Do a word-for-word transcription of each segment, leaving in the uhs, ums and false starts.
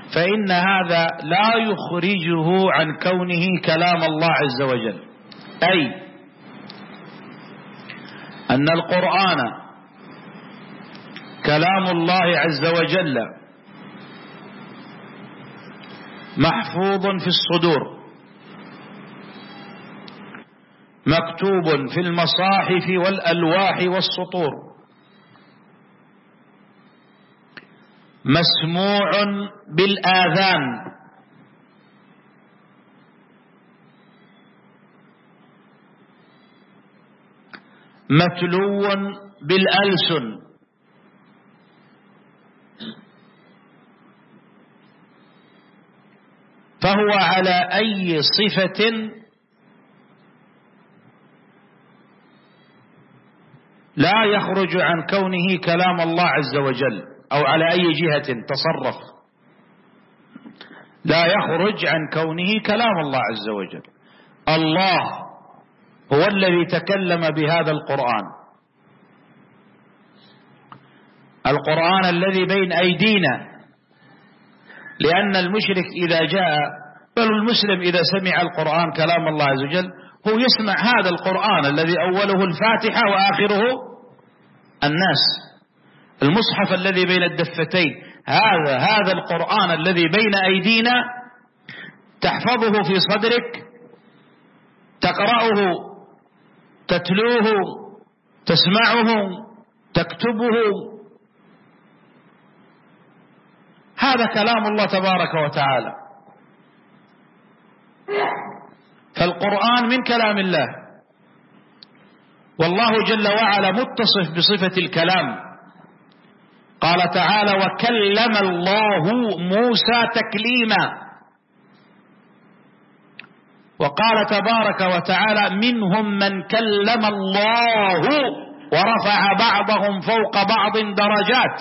فإن هذا لا يخرجه عن كونه كلام الله عز وجل، أي أن القرآن كلام الله عز وجل محفوظ في الصدور، مكتوب في المصاحف والألواح والسطور، مسموع بالآذان، متلو بالألسن، فهو على أي صفة لا يخرج عن كونه كلام الله عز وجل، أو على أي جهة تصرف لا يخرج عن كونه كلام الله عز وجل. الله هو الذي تكلم بهذا القرآن، القرآن الذي بين أيدينا، لأن المشرك إذا جاء، بل المسلم إذا سمع القرآن كلام الله عز وجل هو يسمع هذا القرآن الذي أوله الفاتحة وآخره الناس، المصحف الذي بين الدفتين، هذا هذا القرآن الذي بين أيدينا تحفظه في صدرك، تقرأه، تتلوه، تسمعه، تكتبه، هذا كلام الله تبارك وتعالى. فالقرآن من كلام الله، والله جل وعلا متصف بصفة الكلام، قال تعالى: وكلم الله موسى تكليما. وقال تبارك وتعالى: منهم من كلم الله ورفع بعضهم فوق بعض درجات.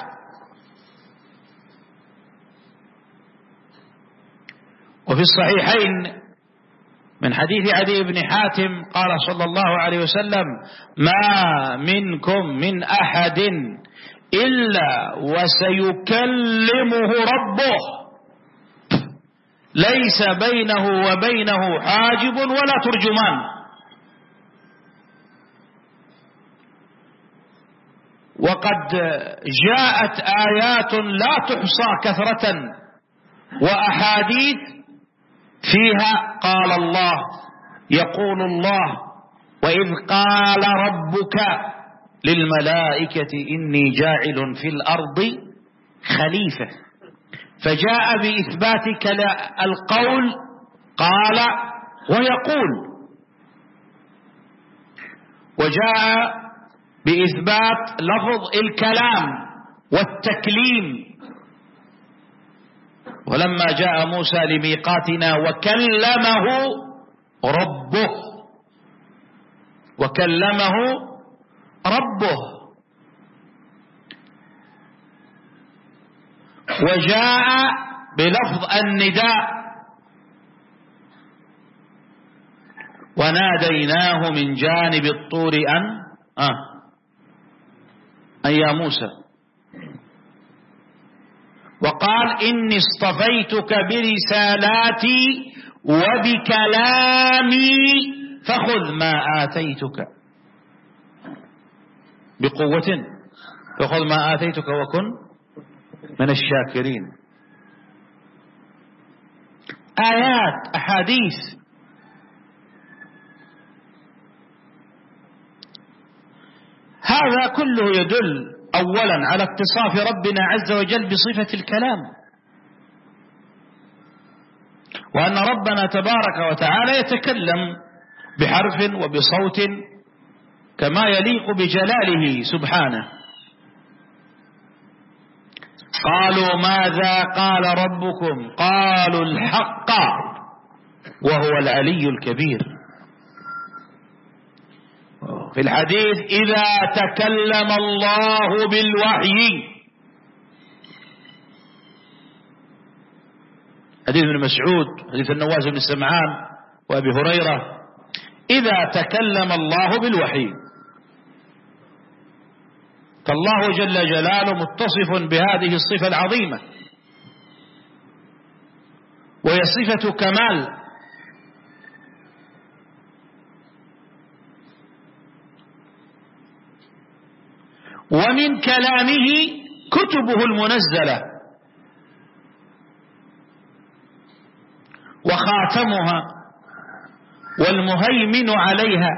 وفي الصحيحين من حديث عدي بن حاتم قال صلى الله عليه وسلم: ما منكم من أحد إلا وسيكلمه ربه، ليس بينه وبينه حاجب ولا ترجمان. وقد جاءت آيات لا تحصى كثرة وأحاديث فيها قال الله، يقول الله: وإذ قال ربك للملائكة إني جاعل في الأرض خليفة، فجاء بإثبات القول قال ويقول، وجاء بإثبات لفظ الكلام والتكليم. ولما جاء موسى لميقاتنا وكلمه ربه، وكلمه ربه. وجاء بلفظ النداء: وناديناه من جانب الطور أن آه أن يا موسى. وقال: إني اصطفيتك برسالاتي وبكلامي فخذ ما آتيتك بقوة، فخذ ما آتيتك وكن من الشاكرين. آيات، أحاديث. هذا كله يدل أولا على اتصاف ربنا عز وجل بصفة الكلام، وأن ربنا تبارك وتعالى يتكلم بحرف وبصوت كما يليق بجلاله سبحانه. قالوا ماذا قال ربكم؟ قالوا الحق وهو العلي الكبير. في الحديث: إذا تكلم الله بالوحي، حديث ابن مسعود، حديث النواس بن سمعان وأبي هريرة: إذا تكلم الله بالوحي. فالله جل جلاله متصف بهذه الصفة العظيمة، وهي صفة كمال. ومن كلامه كتبه المنزلة، وخاتمها والمهيمن عليها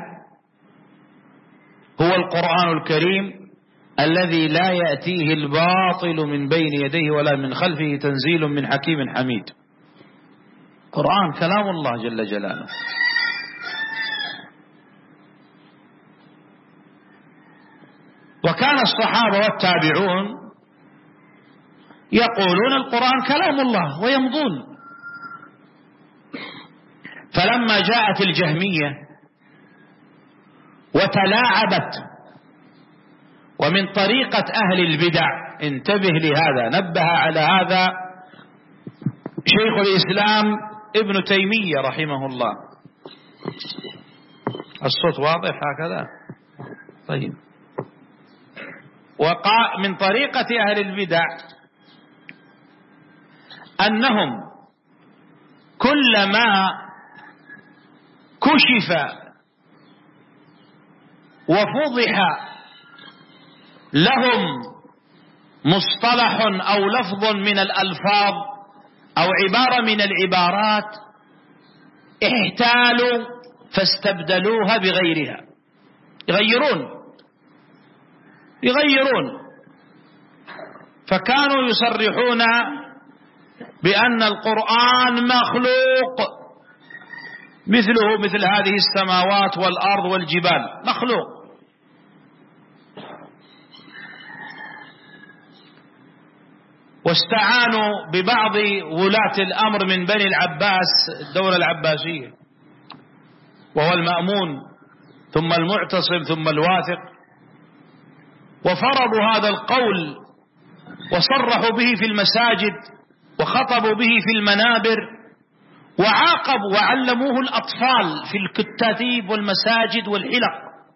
هو القرآن الكريم الذي لا يأتيه الباطل من بين يديه ولا من خلفه، تنزيل من حكيم حميد. قرآن كلام الله جل جلاله. وكان الصحابة والتابعون يقولون القرآن كلام الله ويمضون. فلما جاءت الجهمية وتلاعبت، ومن طريقة أهل البدع، انتبه لهذا، نبه على هذا شيخ الإسلام ابن تيمية رحمه الله. الصوت واضح هكذا؟ طيب. وقع من طريقة أهل البدع أنهم كلما كشف وفضح لهم مصطلح أو لفظ من الألفاظ أو عبارة من العبارات احتالوا فاستبدلوها بغيرها، يغيرون يغيرون فكانوا يصرحون بأن القرآن مخلوق، مثله مثل هذه السماوات والأرض والجبال، مخلوق. واستعانوا ببعض ولاة الأمر من بني العباس، الدولة العباسية، وهو المأمون ثم المعتصم ثم الواثق، وفرضوا هذا القول وصرحوا به في المساجد وخطبوا به في المنابر، وعاقبوا وعلموه الأطفال في الكتاتيب والمساجد والحلق،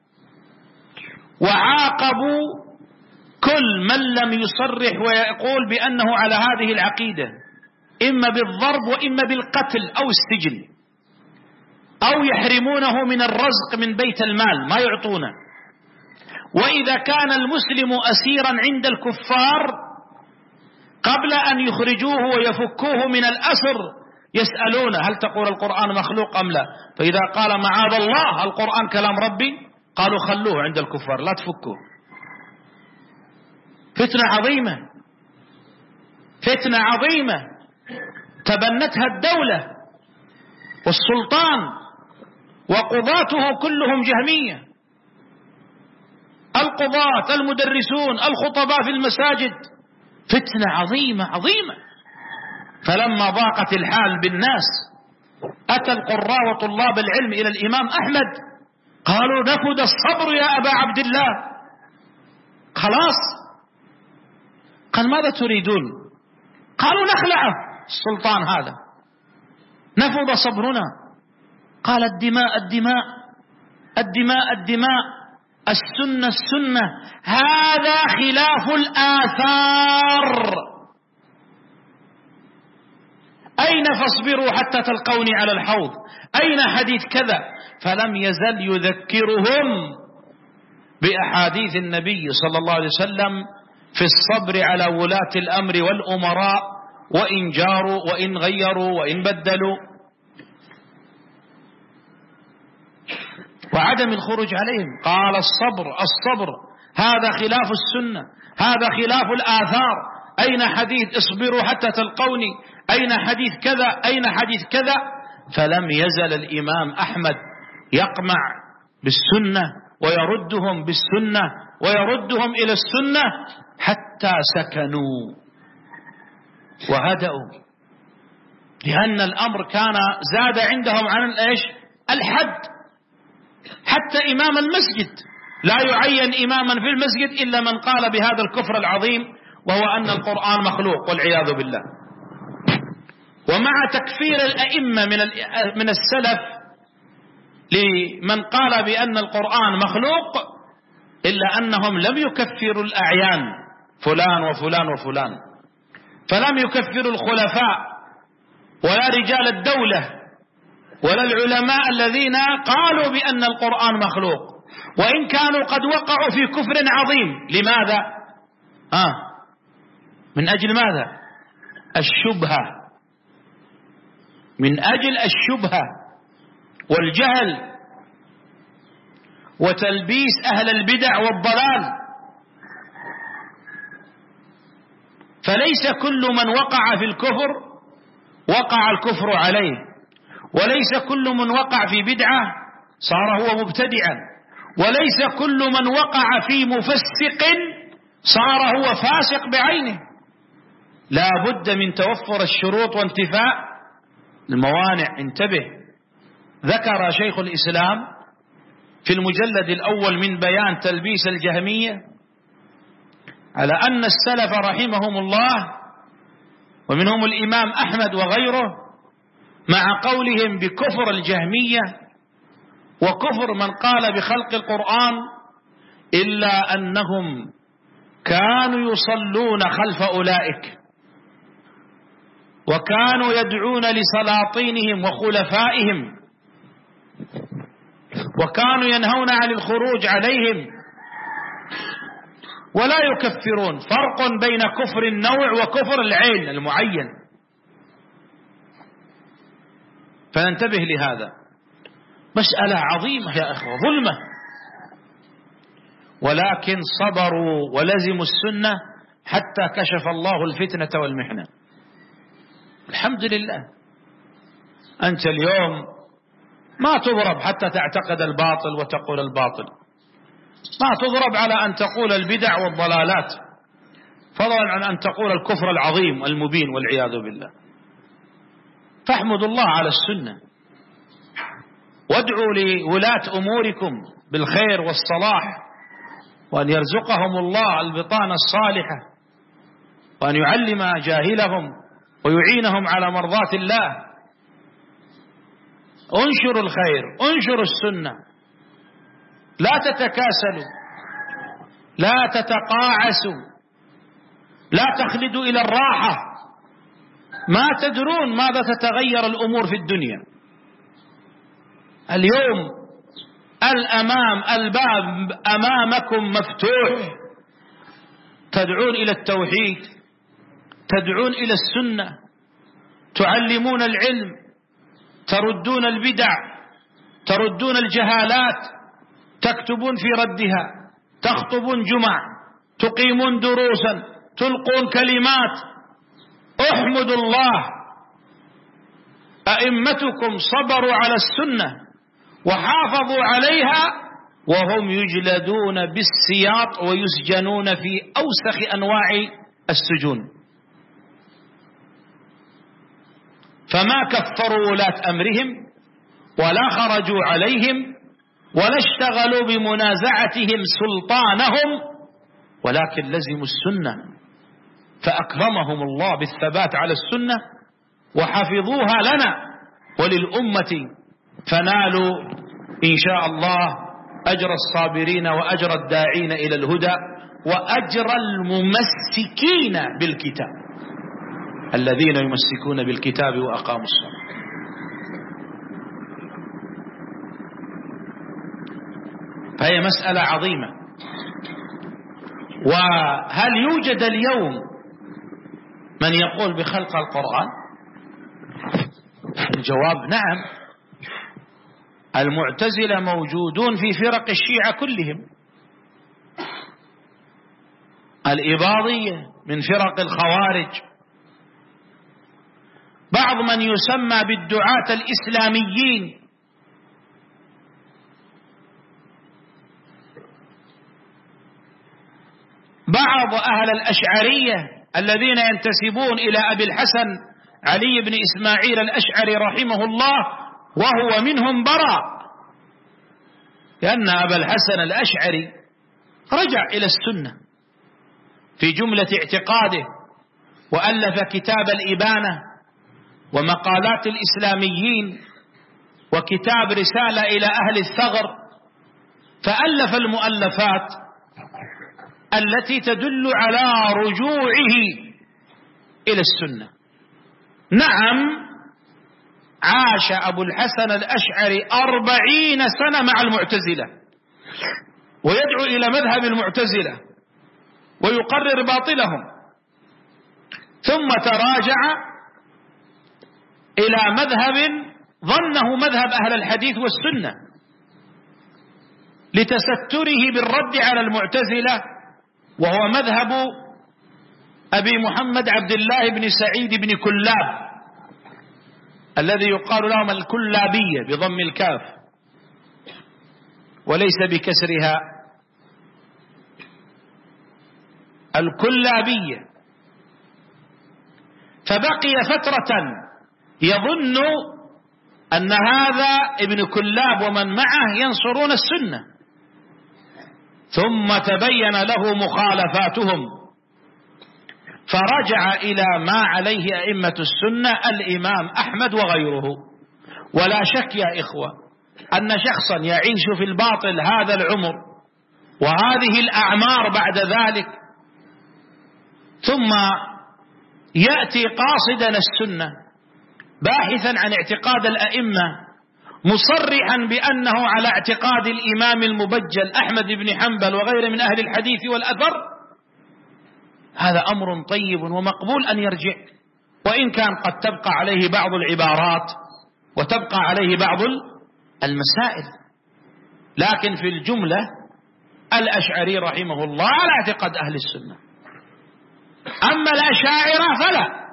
وعاقبوا كل من لم يصرح ويقول بأنه على هذه العقيدة، إما بالضرب وإما بالقتل أو السجن، أو يحرمونه من الرزق من بيت المال ما يعطونه. وإذا كان المسلم أسيرا عند الكفار قبل أن يخرجوه ويفكوه من الأسر يسألون هل تقول القرآن مخلوق أم لا؟ فإذا قال معاذ الله القرآن كلام ربي، قالوا خلوه عند الكفار لا تفكوه. فتنة عظيمة، فتنة عظيمة تبنتها الدولة والسلطان وقضاته كلهم جهمية، القضاة المدرسون الخطباء في المساجد، فتنة عظيمة عظيمة. فلما ضاقت الحال بالناس أتى القراء وطلاب العلم إلى الإمام أحمد قالوا نفد الصبر يا أبا عبد الله، خلاص. قال ماذا تريدون؟ قالوا نخلعه السلطان هذا، نفد صبرنا. قال الدماء الدماء الدماء الدماء، السنة السنة، هذا خلاف الآثار. أين فاصبروا حتى تلقوني على الحوض؟ أين حديث كذا؟ فلم يزل يذكرهم بأحاديث النبي صلى الله عليه وسلم في الصبر على ولاة الأمر والأمراء، وإن جاروا وإن غيروا وإن بدلوا، وعدم الخروج عليهم. قال الصبر الصبر هذا خلاف السنة، هذا خلاف الآثار. أين حديث اصبروا حتى تلقوني؟ أين حديث كذا؟ أين حديث كذا؟ فلم يزل الإمام أحمد يقمع بالسنة ويردهم بالسنة ويردهم إلى السنة حتى سكنوا وهدأوا، لأن الأمر كان زاد عندهم عن الإيش؟ الحد. حتى إمام المسجد لا يعين إماما في المسجد إلا من قال بهذا الكفر العظيم، وهو أن القرآن مخلوق والعياذ بالله. ومع تكفير الأئمة من من السلف لمن قال بأن القرآن مخلوق، إلا أنهم لم يكفروا الأعيان فلان وفلان وفلان، فلم يكفروا الخلفاء ولا رجال الدولة ولا العلماء الذين قالوا بأن القرآن مخلوق، وإن كانوا قد وقعوا في كفر عظيم. لماذا؟ آه من أجل ماذا؟ الشبهة، من أجل الشبهة والجهل وتلبيس أهل البدع والضلال. فليس كل من وقع في الكفر وقع الكفر عليه، وليس كل من وقع في بدعة صار هو مبتدعا، وليس كل من وقع في مفسق صار هو فاسق بعينه. لا بد من توفر الشروط وانتفاء الموانع. انتبه، ذكر شيخ الإسلام في المجلد الأول من بيان تلبيس الجهمية على أن السلف رحمهم الله ومنهم الإمام أحمد وغيره مع قولهم بكفر الجهمية وكفر من قال بخلق القرآن، إلا أنهم كانوا يصلون خلف أولئك، وكانوا يدعون لسلاطينهم وخلفائهم، وكانوا ينهون عن الخروج عليهم، ولا يكفرون. فرق بين كفر النوع وكفر العين المعين. فننتبه لهذا، مسألة عظيمة يا أخوة، ظلمة، ولكن صبروا ولزموا السنة حتى كشف الله الفتنة والمحنة. الحمد لله. أنت اليوم ما تضرب حتى تعتقد الباطل وتقول الباطل، ما تضرب على أن تقول البدع والضلالات، فضلا عن أن تقول الكفر العظيم المبين والعياذ بالله. فاحمدوا الله على السنة، وادعوا لولاة أموركم بالخير والصلاح، وأن يرزقهم الله البطانة الصالحة، وأن يعلم جاهلهم ويعينهم على مرضاة الله. انشروا الخير، انشروا السنة، لا تتكاسلوا، لا تتقاعسوا، لا تخلدوا إلى الراحة. ما تدرون ماذا تتغير الأمور في الدنيا. اليوم الأمام الباب أمامكم مفتوح، تدعون إلى التوحيد، تدعون إلى السنة، تعلمون العلم، تردون البدع، تردون الجهالات، تكتبون في ردها، تخطبون جمع، تقيمون دروسا، تلقون كلمات. احمدوا الله، أئمتكم صبروا على السنة وحافظوا عليها وهم يجلدون بالسياط ويسجنون في أوسخ أنواع السجون. فما كفروا ولاة أمرهم ولا خرجوا عليهم ولا اشتغلوا بمنازعتهم سلطانهم، ولكن لزموا السنة فأكرمهم الله بالثبات على السنة وحفظوها لنا وللأمة، فنالوا إن شاء الله أجر الصابرين وأجر الداعين إلى الهدى وأجر الممسكين بالكتاب، الذين يمسكون بالكتاب وأقاموا الصلاة. فهي مسألة عظيمة. وهل يوجد اليوم من يقول بخلق القرآن؟ الجواب نعم. المعتزلة موجودون في فرق الشيعة كلهم، الإباضية من فرق الخوارج، بعض من يسمى بالدعاة الإسلاميين، بعض أهل الأشعرية الذين ينتسبون إلى أبي الحسن علي بن إسماعيل الأشعري رحمه الله، وهو منهم براء، لأن أبا الحسن الأشعري رجع إلى السنة في جملة اعتقاده، وألف كتاب الإبانة ومقالات الإسلاميين وكتاب رسالة إلى أهل الثغر، فألف المؤلفات التي تدل على رجوعه إلى السنة. نعم عاش أبو الحسن الأشعري أربعين سنة مع المعتزلة ويدعو إلى مذهب المعتزلة ويقرر باطلهم، ثم تراجع إلى مذهب ظنه مذهب أهل الحديث والسنة لتستره بالرد على المعتزلة، وهو مذهب أبي محمد عبد الله بن سعيد بن كلاب الذي يقال لهم الكلابية بضم الكاف وليس بكسرها، الكلابية. فبقي فترة يظن أن هذا ابن كلاب ومن معه ينصرون السنة، ثم تبين له مخالفاتهم فرجع إلى ما عليه أئمة السنة الإمام أحمد وغيره. ولا شك يا إخوة أن شخصا يعيش في الباطل هذا العمر وهذه الأعمار بعد ذلك ثم يأتي قاصدا السنة باحثا عن اعتقاد الأئمة مصرحا بأنه على اعتقاد الإمام المبجل أحمد بن حنبل وغيره من أهل الحديث والأثر، هذا أمر طيب ومقبول أن يرجع، وإن كان قد تبقى عليه بعض العبارات وتبقى عليه بعض المسائل، لكن في الجملة الأشعري رحمه الله على اعتقاد أهل السنة. أما الأشاعرة فلا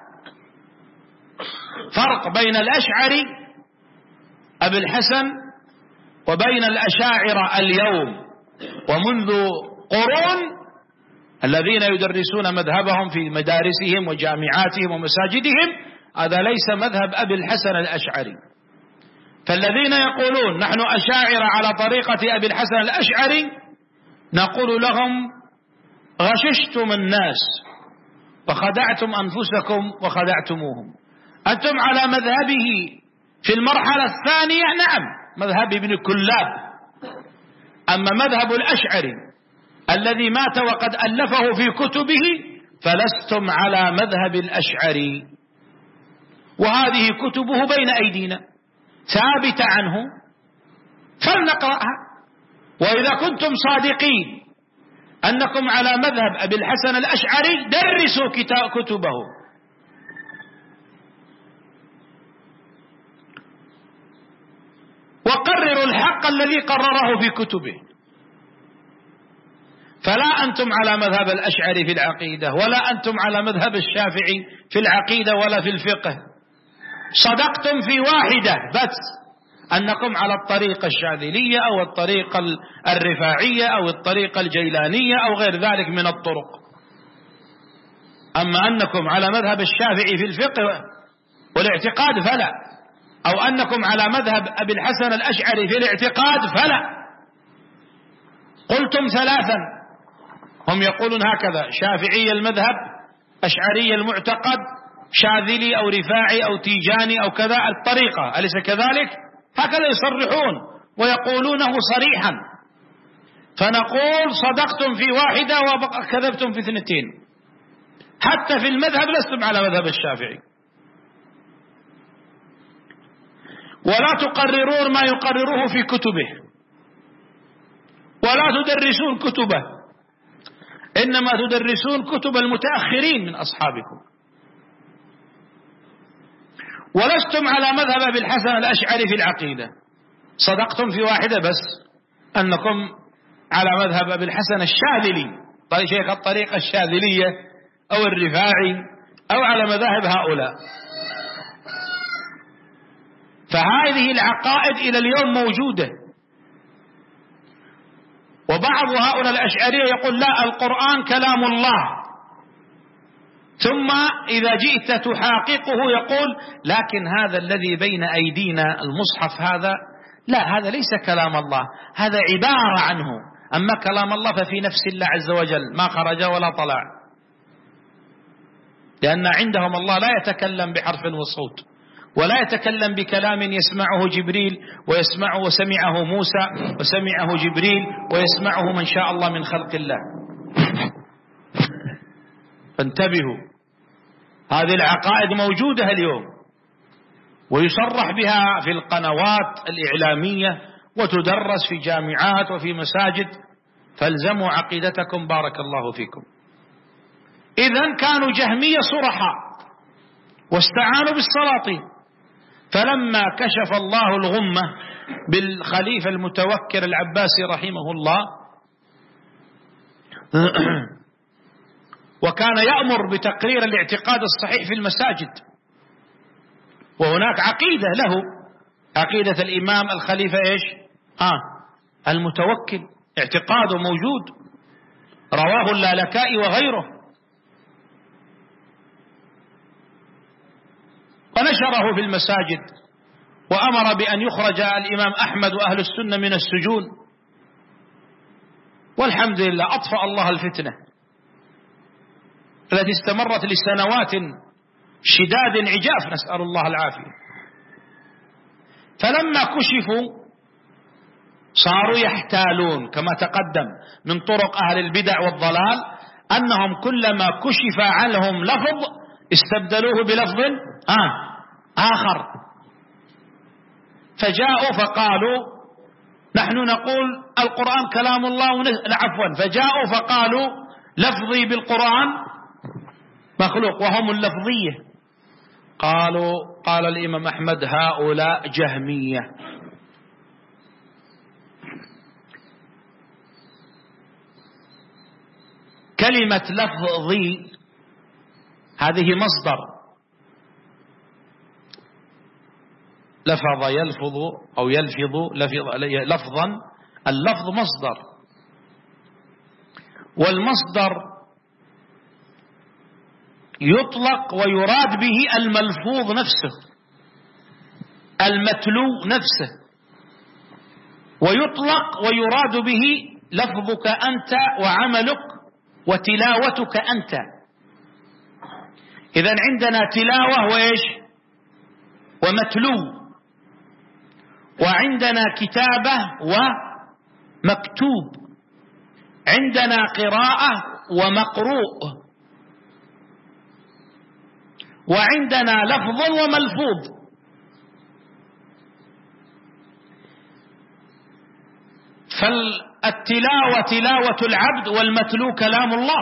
فرق بين الأشعري أبي الحسن وبين الأشاعرة اليوم ومنذ قرون الذين يدرسون مذهبهم في مدارسهم وجامعاتهم ومساجدهم، هذا ليس مذهب أبي الحسن الأشعري. فالذين يقولون نحن أشاعرة على طريقة أبي الحسن الأشعري نقول لهم غششتم الناس وخدعتم أنفسكم وخدعتموهم. أنتم على مذهبه في المرحلة الثانية نعم مذهب ابن كلاب، أما مذهب الأشعري الذي مات وقد ألفه في كتبه فلستم على مذهب الأشعري، وهذه كتبه بين أيدينا ثابتة عنه فلنقرأها. وإذا كنتم صادقين أنكم على مذهب أبي الحسن الأشعري درسوا كتبه. وقرروا الحق الذي قرره في كتبه، فلا أنتم على مذهب الأشعري في العقيدة ولا أنتم على مذهب الشافعي في العقيدة ولا في الفقه، صدقتم في واحدة بس أنكم على الطريقة الشاذلية أو الطريقة الرفاعية أو الطريقة الجيلانية أو غير ذلك من الطرق. أما أنكم على مذهب الشافعي في الفقه والاعتقاد فلا، أو أنكم على مذهب أبي الحسن الأشعري في الاعتقاد فلا. قلتم ثلاثا، هم يقولون هكذا: شافعي المذهب، أشعري المعتقد، شاذلي أو رفاعي أو تيجاني أو كذا الطريقة، أليس كذلك؟ هكذا يصرحون ويقولونه صريحا. فنقول صدقتم في واحدة وكذبتم في اثنتين. حتى في المذهب لستم على مذهب الشافعي، ولا تقررون ما يقرره في كتبه، ولا تدرسون كتبه، إنما تدرسون كتب المتأخرين من أصحابكم. ولستم على مذهب أبي الحسن الأشعري في العقيدة، صدقتم في واحدة بس أنكم على مذهب أبي الحسن الشاذلي، طيب شيخ الطريقة الشاذلية أو الرفاعي أو على مذاهب هؤلاء. فهذه العقائد إلى اليوم موجودة. وبعض هؤلاء الأشعرية يقول لا، القرآن كلام الله، ثم إذا جئت تحاققه يقول لكن هذا الذي بين أيدينا المصحف هذا لا، هذا ليس كلام الله، هذا عبارة عنه، أما كلام الله ففي نفس الله عز وجل ما خرج ولا طلع، لأن عندهم الله لا يتكلم بحرف وصوت، ولا يتكلم بكلام يسمعه جبريل ويسمعه وسمعه موسى وسمعه جبريل ويسمعه من شاء الله من خلق الله. فانتبهوا، هذه العقائد موجودة اليوم، ويصرح بها في القنوات الإعلامية وتدرس في جامعات وفي مساجد، فالزموا عقيدتكم بارك الله فيكم. إذن كانوا جهمية صرحاء واستعانوا بالسلاطين، فلما كشف الله الغمة بالخليفة المتوكل العباسي رحمه الله وكان يأمر بتقرير الاعتقاد الصحيح في المساجد، وهناك عقيدة له، عقيدة الإمام الخليفة إيش؟ آه المتوكل، اعتقاده موجود، رواه اللالكائي وغيره، ونشره في المساجد، وأمر بأن يخرج الإمام أحمد وأهل السنة من السجون، والحمد لله أطفأ الله الفتنة التي استمرت لسنوات شداد عجاف، نسأل الله العافية. فلما كشفوا صاروا يحتالون كما تقدم من طرق أهل البدع والضلال، أنهم كلما كشف عنهم لفظ استبدلوه بلفظ آه آخر، فجاءوا فقالوا نحن نقول القرآن كلام الله ونس... عفوا فجاءوا فقالوا لفظي بالقرآن مخلوق وهم اللفظية. قالوا قال الإمام أحمد هؤلاء جهمية. كلمة لفظي هذه مصدر، لفظ يلفظ أو يلفظ لفظا، اللفظ مصدر، والمصدر يطلق ويراد به الملفوظ نفسه، المتلو نفسه، ويطلق ويراد به لفظك أنت وعملك وتلاوتك أنت. إذن عندنا تلاوة وإيش ومتلو، وعندنا كتابة ومكتوب، عندنا قراءة ومقروء، وعندنا لفظ وملفوظ. فالتلاوة تلاوة العبد، والمتلو كلام الله.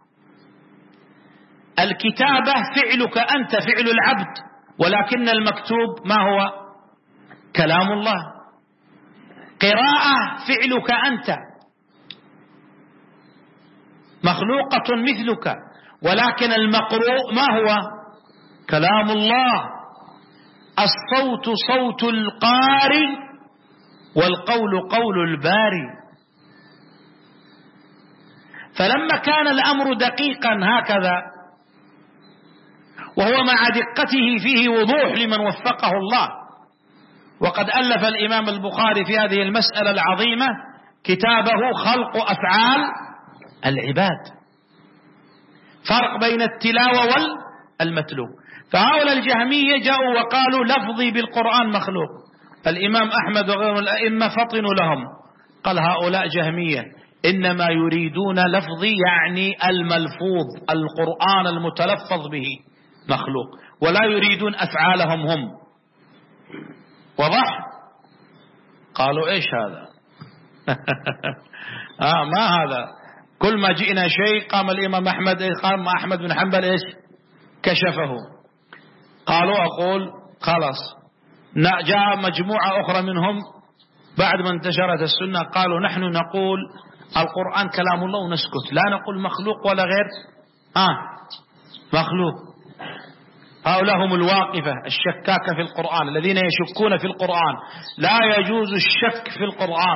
الكتابة فعلك أنت، فعل العبد، ولكن المكتوب ما هو؟ كلام الله. قراءة فعلك أنت، مخلوقة مثلك، ولكن المقروء ما هو؟ كلام الله. الصوت صوت القارئ والقول قول الباري. فلما كان الأمر دقيقا هكذا، وهو مع دقته فيه وضوح لمن وفقه الله، وقد ألف الإمام البخاري في هذه المسألة العظيمة كتابه خلق أفعال العباد، فرق بين التلاوة والمتلو. فهؤلاء الجهمية جاءوا وقالوا لفظي بالقرآن مخلوق. الإمام أحمد وغيره الأئمة فطنوا لهم، قال هؤلاء جهمية إنما يريدون لفظي يعني الملفوظ، القرآن المتلفظ به مخلوق، ولا يريدون أفعالهم هم. وضح؟ قالوا إيش هذا؟ آه ما هذا، كل ما جئنا شيء قام الإمام أحمد قام أحمد بن حنبل إيش كشفه. قالوا أقول خلاص. جاء مجموعة أخرى منهم بعد ما انتشرت السنة قالوا نحن نقول القرآن كلام الله ونسكت، لا نقول مخلوق ولا غير آه مخلوق. هؤلاء هم الواقفة الشكاكة في القرآن، الذين يشكون في القرآن. لا يجوز الشك في القرآن.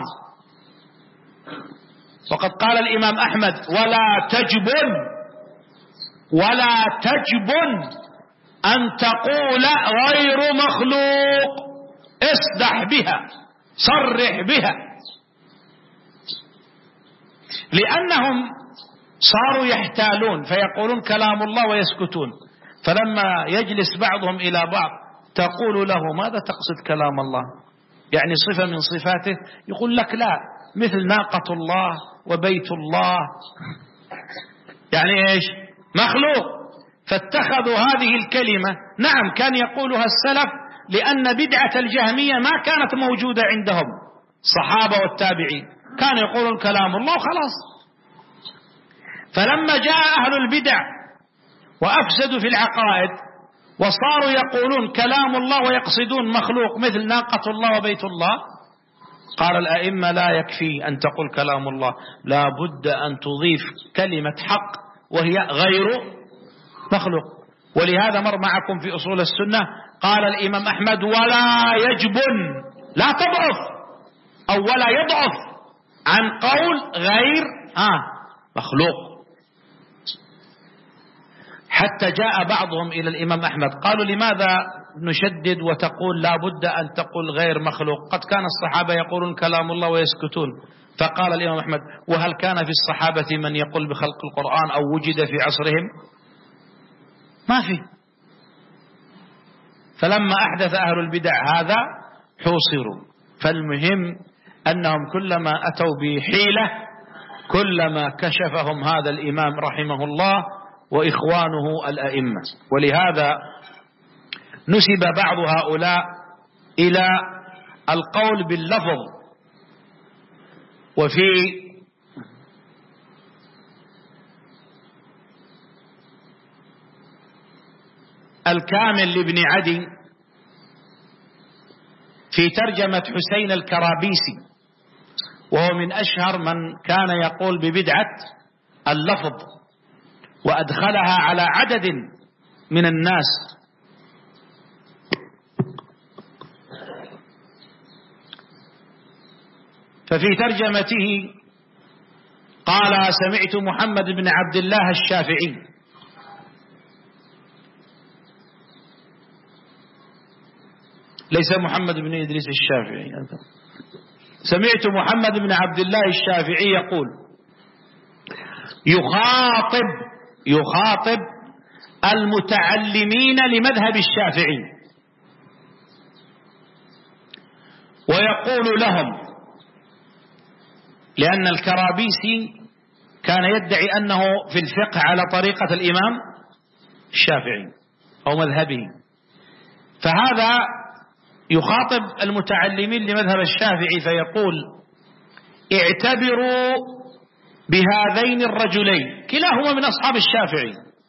وقد قال الإمام أحمد ولا تجبن ولا تجبن أن تقول غير مخلوق، اصدح بها، صرح بها. لأنهم صاروا يحتالون فيقولون كلام الله ويسكتون، فلما يجلس بعضهم إلى بعض تقول له ماذا تقصد كلام الله؟ يعني صفة من صفاته، يقول لك لا، مثل ناقة الله وبيت الله، يعني إيش؟ مخلوق. فاتخذوا هذه الكلمة، نعم كان يقولها السلف لأن بدعة الجهمية ما كانت موجودة عندهم الصحابة والتابعين، كانوا يقولون كلام الله وخلاص. فلما جاء أهل البدع وأفسدوا في العقائد وصاروا يقولون كلام الله ويقصدون مخلوق مثل ناقة الله وبيت الله، قال الأئمة لا يكفي أن تقول كلام الله، لا بد أن تضيف كلمة حق وهي غير مخلوق. ولهذا مر معكم في أصول السنة قال الإمام أحمد ولا يجبن، لا تضعف أو ولا يضعف عن قول غير آه مخلوق. حتى جاء بعضهم إلى الإمام أحمد قالوا لماذا نشدد وتقول لا بد أن تقول غير مخلوق، قد كان الصحابة يقولون كلام الله ويسكتون. فقال الإمام أحمد وهل كان في الصحابة من يقول بخلق القرآن أو وجد في عصرهم؟ ما في. فلما أحدث أهل البدع هذا حوصروا. فالمهم أنهم كلما أتوا بحيلة كلما كشفهم هذا الإمام رحمه الله وإخوانه الأئمة. ولهذا نسب بعض هؤلاء إلى القول باللفظ. وفي الكامل لابن عدي في ترجمة حسين الكرابيسي، وهو من أشهر من كان يقول ببدعة اللفظ وأدخلها على عدد من الناس. ففي ترجمته قال سمعت محمد بن عبد الله الشافعي ليس محمد بن إدريس الشافعي، سمعت محمد بن عبد الله الشافعي يقول يخاطب يخاطب المتعلمين لمذهب الشافعي ويقول لهم، لأن الكرابيسي كان يدعي أنه في الفقه على طريقة الإمام الشافعي أو مذهبه، فهذا يخاطب المتعلمين لمذهب الشافعي فيقول اعتبروا بهذين الرجلين كلاهما من أصحاب الشافعي،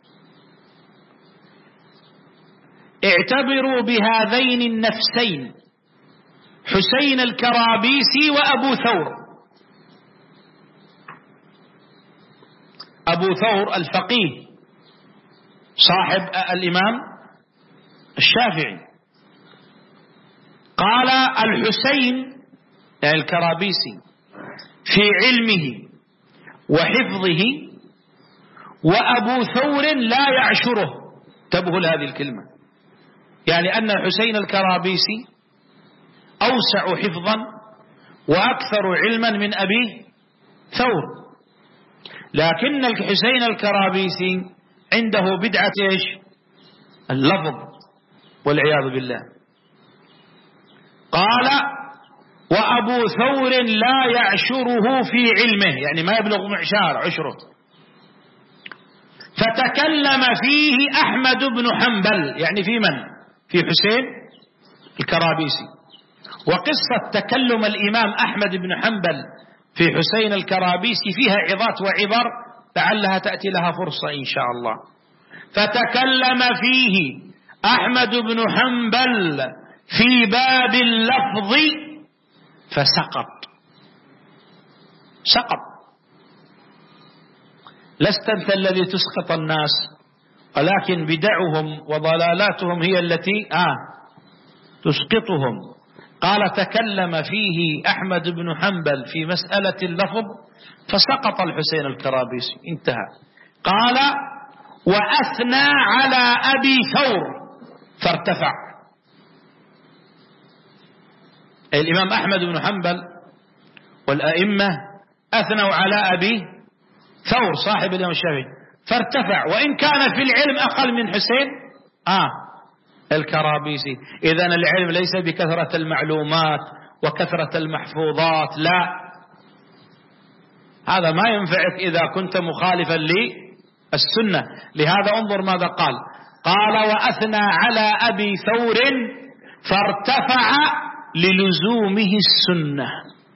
اعتبروا بهذين النفسين حسين الكرابيسي وأبو ثور. أبو ثور الفقيه صاحب الإمام الشافعي قال الحسين يعني الكرابيسي في علمه وحفظه وأبو ثور لا يعشره. انتبهوا لهذه الكلمة، يعني أن الحسين الكرابيسي أوسع حفظا وأكثر علما من أبي ثور، لكن الحسين الكرابيسي عنده بدعة إيش؟ اللفظ والعياذ بالله. قال وأبو ثور لا يعشره في علمه، يعني ما يبلغ معشار عشره. فتكلم فيه أحمد بن حنبل، يعني في من؟ في حسين الكرابيسي. وقصة تكلم الإمام أحمد بن حنبل في حسين الكرابيسي فيها عظات وعبر لعلها تأتي لها فرصة إن شاء الله. فتكلم فيه أحمد بن حنبل في باب اللفظ فسقط سقط. لست أنت الذي تسقط الناس، ولكن بدعهم وضلالاتهم هي التي آه تسقطهم. قال تكلم فيه أحمد بن حنبل في مسألة اللفظ فسقط الحسين الكرابيسي، انتهى. قال وأثنى على أبي ثور فارتفع. الإمام أحمد بن حنبل والأئمة أثنوا على أبي ثور صاحب الإمام الشافعي فارتفع، وإن كان في العلم أقل من حسين آه الكرابيسي. إذن العلم ليس بكثرة المعلومات وكثرة المحفوظات، لا، هذا ما ينفعك إذا كنت مخالفا للسنة. لهذا انظر ماذا قال. قال وأثنى على أبي ثور فارتفع للزومه السنة.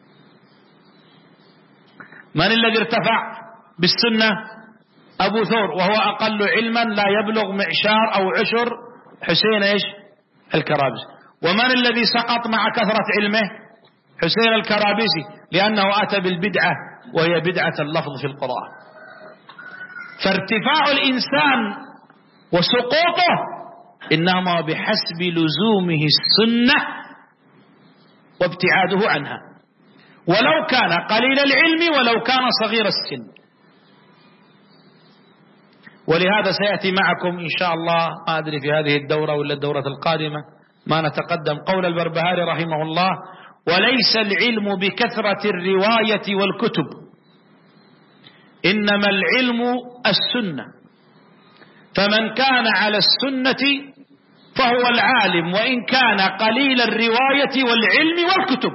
من الذي ارتفع بالسنة؟ أبو ثور، وهو أقل علما لا يبلغ معشار أو عشر حسين إيش الكرابسي. ومن الذي سقط مع كثرة علمه؟ حسين الكرابسي، لأنه أتى بالبدعة وهي بدعة اللفظ في القرآن. فارتفاع الإنسان وسقوطه إنما بحسب لزومه السنة وابتعاده عنها، ولو كان قليل العلم ولو كان صغير السن. ولهذا سيأتي معكم إن شاء الله، ما أدري في هذه الدورة ولا الدورة القادمة، ما نتقدم قول البربهاري رحمه الله: وليس العلم بكثرة الرواية والكتب، إنما العلم السنة، فمن كان على السنة فهو العالم وإن كان قليل الرواية والعلم والكتب،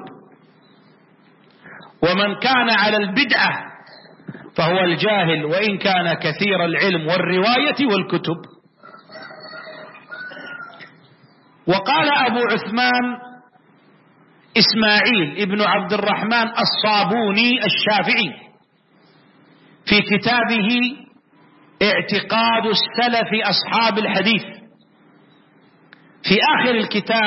ومن كان على البدعة فهو الجاهل وإن كان كثير العلم والرواية والكتب. وقال أبو عثمان إسماعيل ابن عبد الرحمن الصابوني الشافعي في كتابه اعتقاد السلف أصحاب الحديث، في آخر الكتاب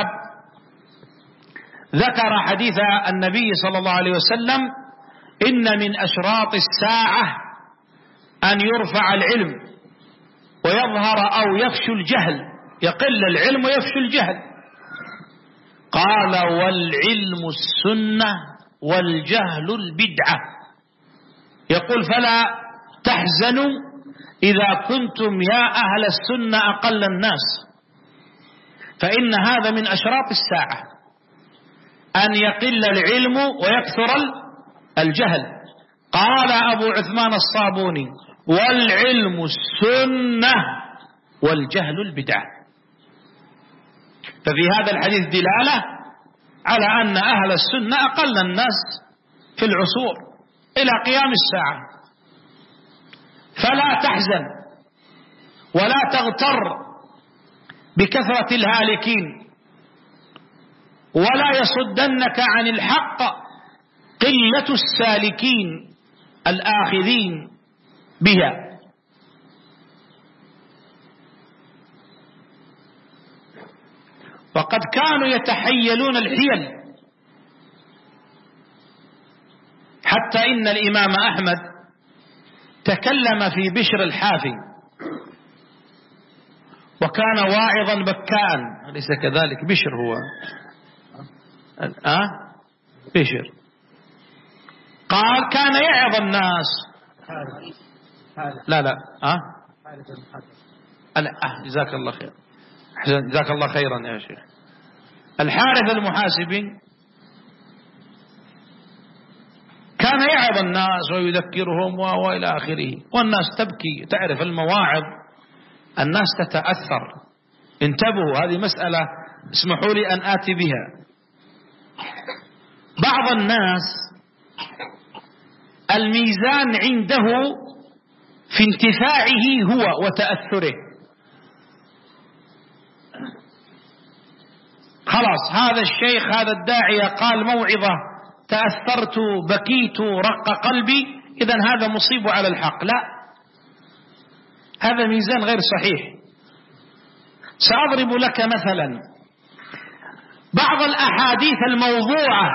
ذكر حديث النبي صلى الله عليه وسلم: إن من أشراط الساعة أن يرفع العلم ويظهر أو يفشو الجهل، يقل العلم ويفشو الجهل. قال: والعلم السنة والجهل البدعة. يقول: فلا تحزنوا إذا كنتم يا أهل السنة أقل الناس، فإن هذا من أشراط الساعة أن يقل العلم ويكثر الجهل. قال أبو عثمان الصابوني: والعلم السنة والجهل البدعة. ففي هذا الحديث دلالة على أن أهل السنة أقل الناس في العصور إلى قيام الساعة. فلا تحزن ولا تغتر بكثرة الهالكين، ولا يصدنك عن الحق قلة السالكين الآخذين بها. وقد كانوا يتحيلون الحيل، حتى إن الإمام أحمد تكلم في بشر الحافي وكان واعظا بكاء، أليس كذلك؟ بشر هو أه؟ بشر قال كان يعظ الناس. لا لا أه؟ أه جزاك الله خير، جزاك الله خيرا يا شيخ. الحارث المحاسبي كان يعظ الناس ويذكرهم وإلى آخره، والناس تبكي، تعرف المواعظ الناس تتأثر. انتبهوا، هذه مسألة اسمحوا لي أن آتي بها. بعض الناس الميزان عنده في انتفاعه هو وتأثره. خلاص هذا الشيخ هذا الداعية قال موعظة تأثرت بكيت رق قلبي، إذن هذا مصيب على الحق. لا، هذا ميزان غير صحيح. سأضرب لك مثلا بعض الأحاديث الموضوعة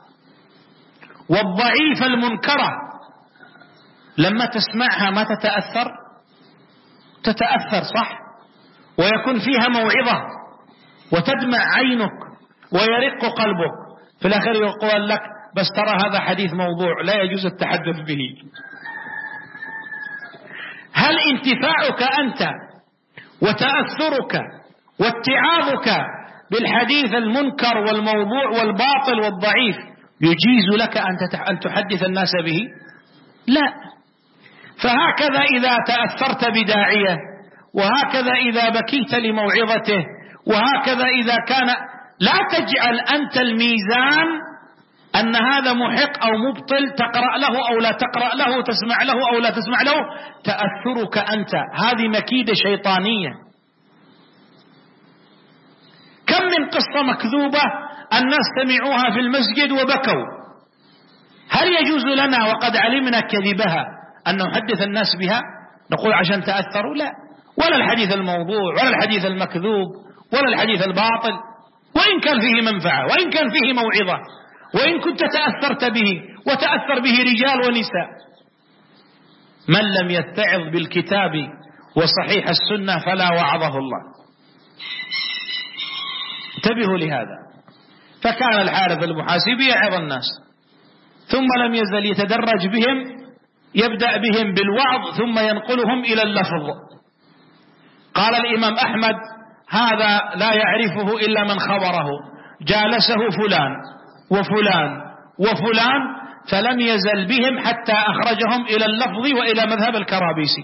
والضعيفة المنكرة، لما تسمعها ما تتأثر؟ تتأثر صح، ويكون فيها موعظة وتدمع عينك ويرق قلبك، في الآخر يقول لك بس ترى هذا حديث موضوع لا يجوز التحدث به. هل انتفاعك أنت وتأثرك واتعاظك بالحديث المنكر والموضوع والباطل والضعيف يجيز لك أن تحدث الناس به؟ لا. فهكذا إذا تأثرت بداعية، وهكذا إذا بكيت لموعظته، وهكذا إذا كان، لا تجعل أنت الميزان أن هذا محق أو مبطل تقرأ له أو لا تقرأ له، تسمع له أو لا تسمع له، تأثرك أنت. هذه مكيدة شيطانية. كم كم من قصة مكذوبة الناس سمعوها في المسجد وبكوا، هل يجوز لنا وقد علمنا كذبها أن نحدث الناس بها؟ نقول عشان تأثروا؟ لا، ولا الحديث الموضوع ولا الحديث المكذوب ولا الحديث الباطل، وإن كان فيه منفعة وإن كان فيه موعظة وإن كنت تأثرت به وتأثر به رجال ونساء، من لم يتعظ بالكتاب وصحيح السنة فلا وعظه الله. انتبهوا لهذا. فكان الحارث المحاسبي يعظ الناس، ثم لم يزل يتدرج بهم، يبدأ بهم بالوعظ ثم ينقلهم إلى اللفظ. قال الإمام أحمد: هذا لا يعرفه إلا من خبره، جالسه فلان وفلان وفلان، فلم يزل بهم حتى أخرجهم إلى اللفظ وإلى مذهب الكرابيسي.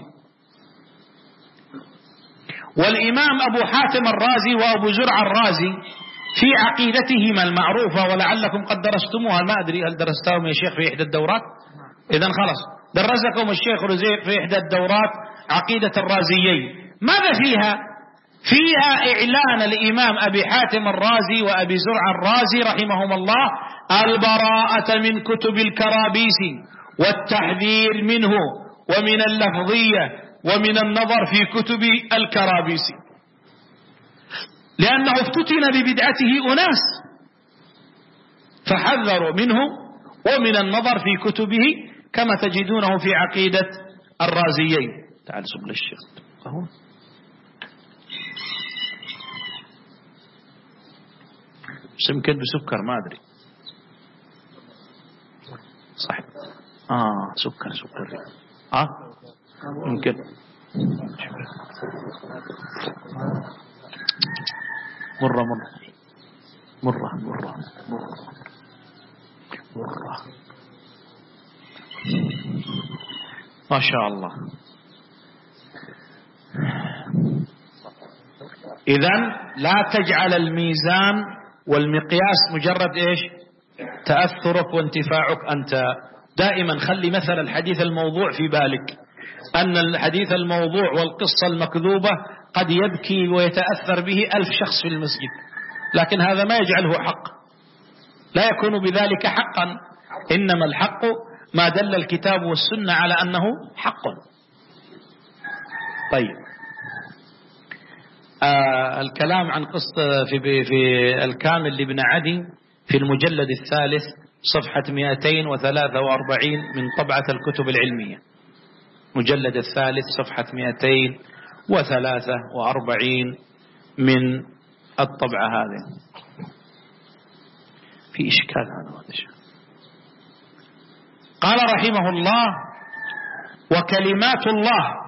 والإمام أبو حاتم الرازي وأبو زرع الرازي في عقيدتهما المعروفة، ولعلكم قد درستموها، ما أدري هل درستهم يا شيخ في إحدى الدورات؟ إذن خلاص درسكم الشيخ رزيق في إحدى الدورات عقيدة الرازيين. ماذا فيها؟ فيها إعلان الإمام أبي حاتم الرازي وأبي زرع الرازي رحمهم الله البراءة من كتب الكرابيسي والتحذير منه ومن اللفظية ومن النظر في كتب الكرابيسي، لأنه افتتن ببدعته أناس فحذروا منه ومن النظر في كتبه كما تجدونه في عقيدة الرازيين. تعال سبل الشيخ أهو. يمكن بسكر ما أدري، صح؟ آه سكر سكر آه يمكن مرة مرة مرة مرة مرة مرة ما شاء الله. إذن لا تجعل الميزان والمقياس مجرد إيش؟ تأثرك وانتفاعك أنت. دائما خلي مثل الحديث الموضوع في بالك، أن الحديث الموضوع والقصة المكذوبة قد يبكي ويتأثر به ألف شخص في المسجد، لكن هذا ما يجعله حق، لا يكون بذلك حقا، إنما الحق ما دل الكتاب والسنة على أنه حق. طيب آه الكلام عن قصة في, في الكامل لابن عدي في المجلد الثالث صفحة مئتين وثلاثة وأربعين من طبعة الكتب العلمية، مجلد الثالث صفحة مئتين وثلاثة وأربعين من الطبعة هذه. في إشكال هذا الشيء. قال رحمه الله: وكلمات الله.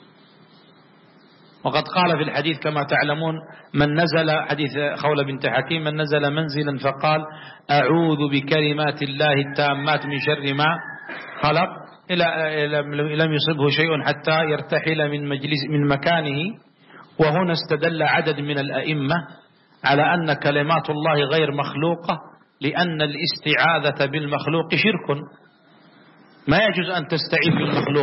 وقد قال في الحديث كما تعلمون من نزل، حديث خولة بنت حكيم، من نزل منزلا فقال أعوذ بكلمات الله التامات من شر ما خلق إلى لم يصبه شيء حتى يرتحل من مجلس من مكانه. وهنا استدل عدد من الأئمة على أن كلمات الله غير مخلوقة، لأن الاستعاذة بالمخلوق شرك، ما يجوز أن تستعيذ بالمخلوق،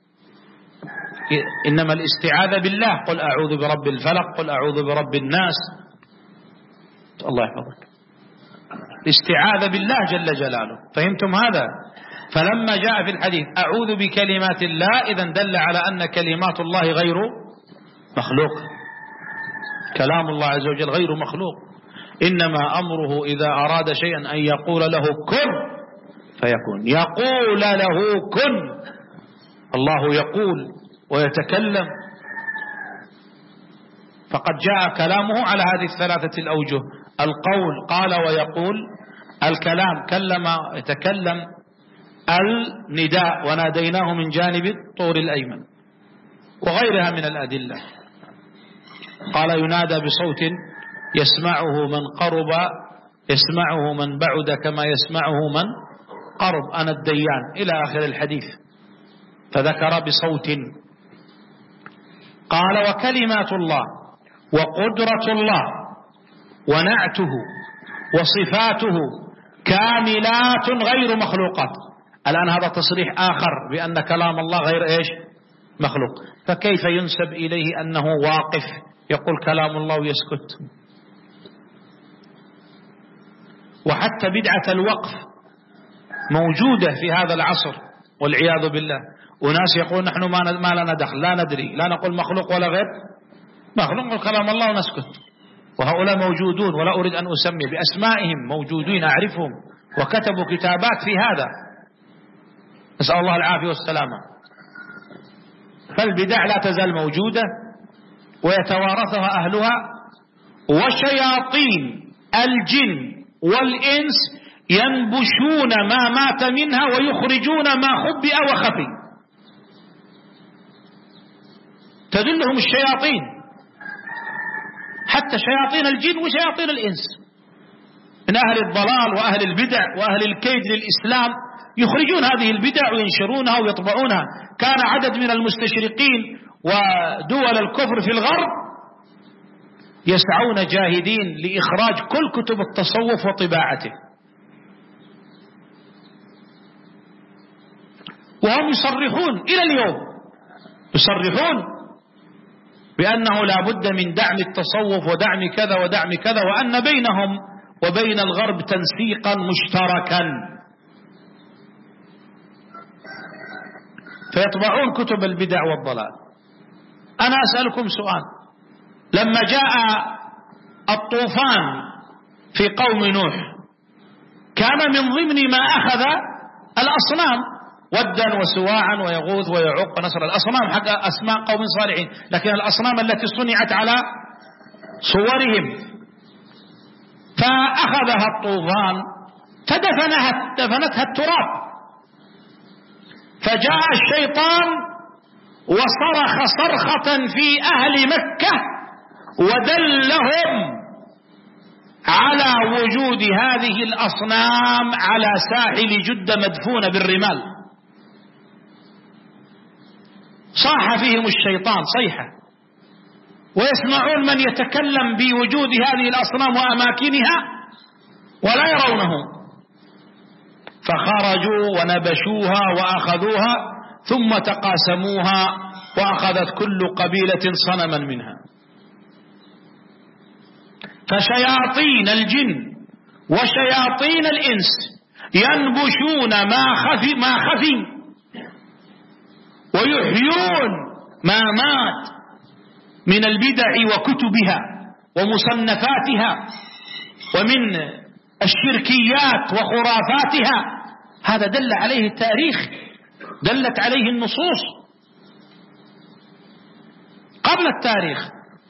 إنما الاستعاذة بالله. قل أعوذ برب الفلق، قل أعوذ برب الناس. الله يحفظك. الاستعاذة بالله جل جلاله، فهمتم هذا؟ فلما جاء في الحديث أعوذ بكلمات الله، إذن دل على أن كلمات الله غير مخلوق، كلام الله عز وجل غير مخلوق، إنما أمره إذا أراد شيئا أن يقول له كن فيكون، يقول له كن. الله يقول ويتكلم، فقد جاء كلامه على هذه الثلاثة الأوجه: القول قال ويقول، الكلام كلم يتكلم، النداء وناديناه من جانب الطور الأيمن، وغيرها من الأدلة. قال ينادى بصوت يسمعه من قرب، يسمعه من بعد كما يسمعه من قرب، أنا الديان، إلى آخر الحديث، فذكر بصوت. قال وكلمات الله وقدرة الله ونعته وصفاته كاملات غير مخلوقات. الآن هذا تصريح آخر بأن كلام الله غير إيش؟ مخلوق. فكيف ينسب إليه أنه واقف يقول كلام الله ويسكت؟ وحتى بدعة الوقف موجودة في هذا العصر والعياذ بالله. وناس يقول نحن ما لنا دخل، لا ندري، لا نقول مخلوق ولا غير مخلوق، كلام الله ونسكت. وهؤلاء موجودون، ولا أريد أن أسمي بأسمائهم، موجودين أعرفهم وكتبوا كتابات في هذا، نسأل الله العافية والسلامة. فالبدع لا تزال موجودة ويتوارثها أهلها، وشياطين الجن والإنس ينبشون ما مات منها ويخرجون ما خبئ وخفي. تدلهم الشياطين، حتى شياطين الجن وشياطين الإنس من أهل الضلال وأهل البدع وأهل الكيد للإسلام، يخرجون هذه البدع وينشرونها ويطبعونها. كان عدد من المستشرقين ودول الكفر في الغرب يسعون جاهدين لإخراج كل كتب التصوف وطباعته، وهم يصرحون إلى اليوم، يصرحون بأنه لا بد من دعم التصوف ودعم كذا ودعم كذا، وأن بينهم وبين الغرب تنسيقا مشتركا، فيطبعون كتب البدع والضلال. أنا أسألكم سؤال، لما جاء الطوفان في قوم نوح كان من ضمن ما أخذ الأصنام، ودا وسواعا ويغوث ويعوق ونسر، الأصنام حق أسماء قوم صالحين، لكن الأصنام التي صنعت على صورهم. فأخذها الطوفان فدفنها دفنتها التراب، فجاء الشيطان وصرخ صرخة في أهل مكة ودلهم على وجود هذه الأصنام على ساحل جدة مدفونة بالرمال. صاح فيهم الشيطان صيحة، ويسمعون من يتكلم بوجود هذه الأصنام وأماكنها ولا يرونه، فخرجوا ونبشوها وأخذوها ثم تقاسموها وأخذت كل قبيلة صنما منها. فشياطين الجن وشياطين الإنس ينبشون ما خفي ما خفي ويحيون ما مات من البدع وكتبها ومصنفاتها ومن الشركيات وخرافاتها. هذا دل عليه التاريخ، دلت عليه النصوص قبل التاريخ.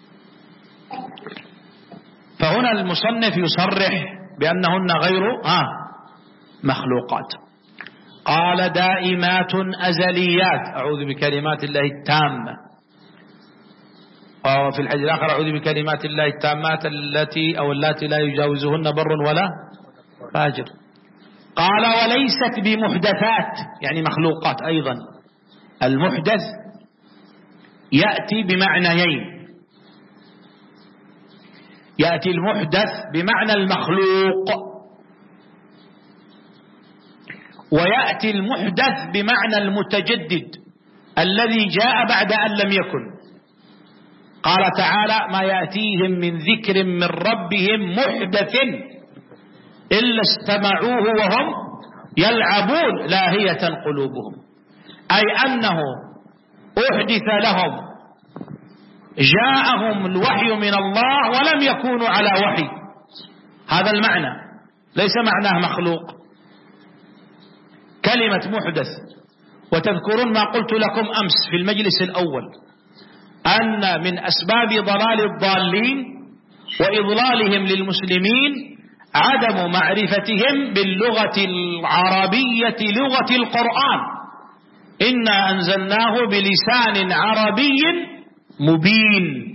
فهنا المصنف يصرح بأنهن غير آه مخلوقات. قال دائمات أزليات، أعوذ بكلمات الله التامة. وفي الحديث الآخر أعوذ بكلمات الله التامات التي أو اللاتي لا يجاوزهن بر ولا فاجر. قال وليست بمحدثات، يعني مخلوقات أيضا. المحدث يأتي بمعنيين، يأتي المحدث بمعنى المخلوق، ويأتي المحدث بمعنى المتجدد الذي جاء بعد أن لم يكن. قال تعالى ما يأتيهم من ذكر من ربهم محدث إلا استمعوه وهم يلعبون لاهية قلوبهم، أي أنه أحدث لهم، جاءهم الوحي من الله ولم يكونوا على وحي. هذا المعنى، ليس معناه مخلوق. كلمة محدث. وتذكرون ما قلت لكم أمس في المجلس الأول أن من أسباب ضلال الضالين وإضلالهم للمسلمين عدم معرفتهم باللغة العربية لغة القرآن. إنا أنزلناه بلسان عربي مبين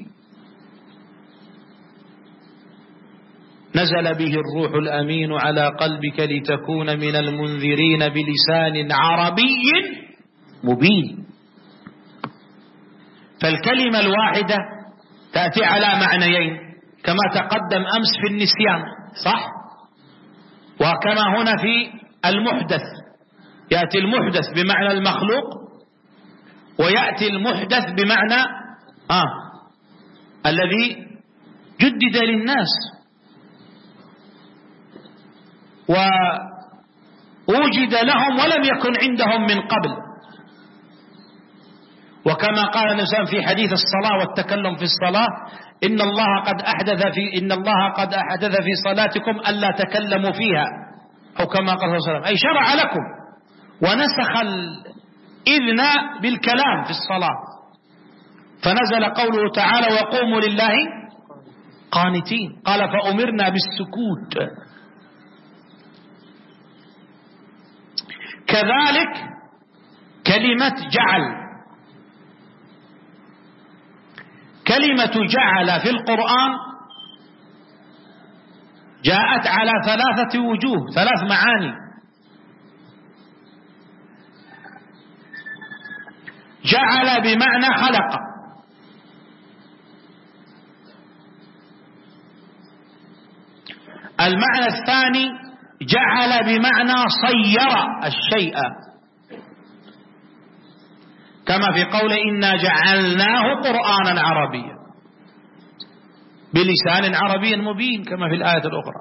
نزل به الروح الأمين على قلبك لتكون من المنذرين بلسان عربي مبين. فالكلمة الواحدة تأتي على معنيين كما تقدم أمس في النسيان، صح؟ وكما هنا في المحدث، يأتي المحدث بمعنى المخلوق، ويأتي المحدث بمعنى آه الذي جدد للناس. ووجد لهم ولم يكن عندهم من قبل. وكما قال الإنسان في حديث الصلاة والتكلم في الصلاة إن الله قد أحدث في إن الله قد أحدث في صلاتكم ألا تكلموا فيها، أو كما قال صلى الله عليه وسلم، أي شرع لكم ونسخ الإذن بالكلام في الصلاة. فنزل قوله تعالى وقوموا لله قانتين، قال فأمرنا بالسكوت. كذلك كلمة جعل، كلمة جعل في القرآن جاءت على ثلاثة وجوه، ثلاث معاني. جعل بمعنى خلق، المعنى الثاني جعل بمعنى صير الشيء، كما في قول إنا جعلناه قرآنا عربيا بلسان عربي مبين كما في الآية الأخرى.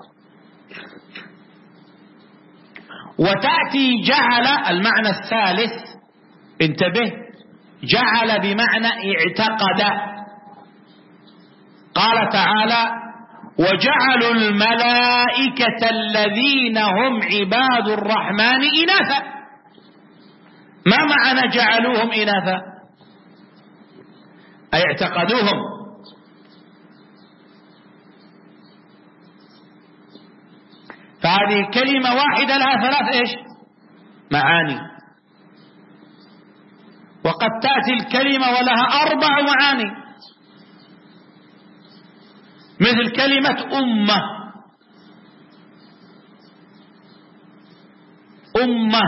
وتأتي جعل المعنى الثالث، انتبه، جعل بمعنى اعتقد. قال تعالى وجعلوا الملائكة الذين هم عباد الرحمن إناثا. ما معنى جعلوهم إناثا؟ أي اعتقدوهم. فهذه كلمة واحدة لها ثلاث إيش معاني، وقد تأتي الكلمة ولها أربع معاني، مثل كلمة أمة. أمة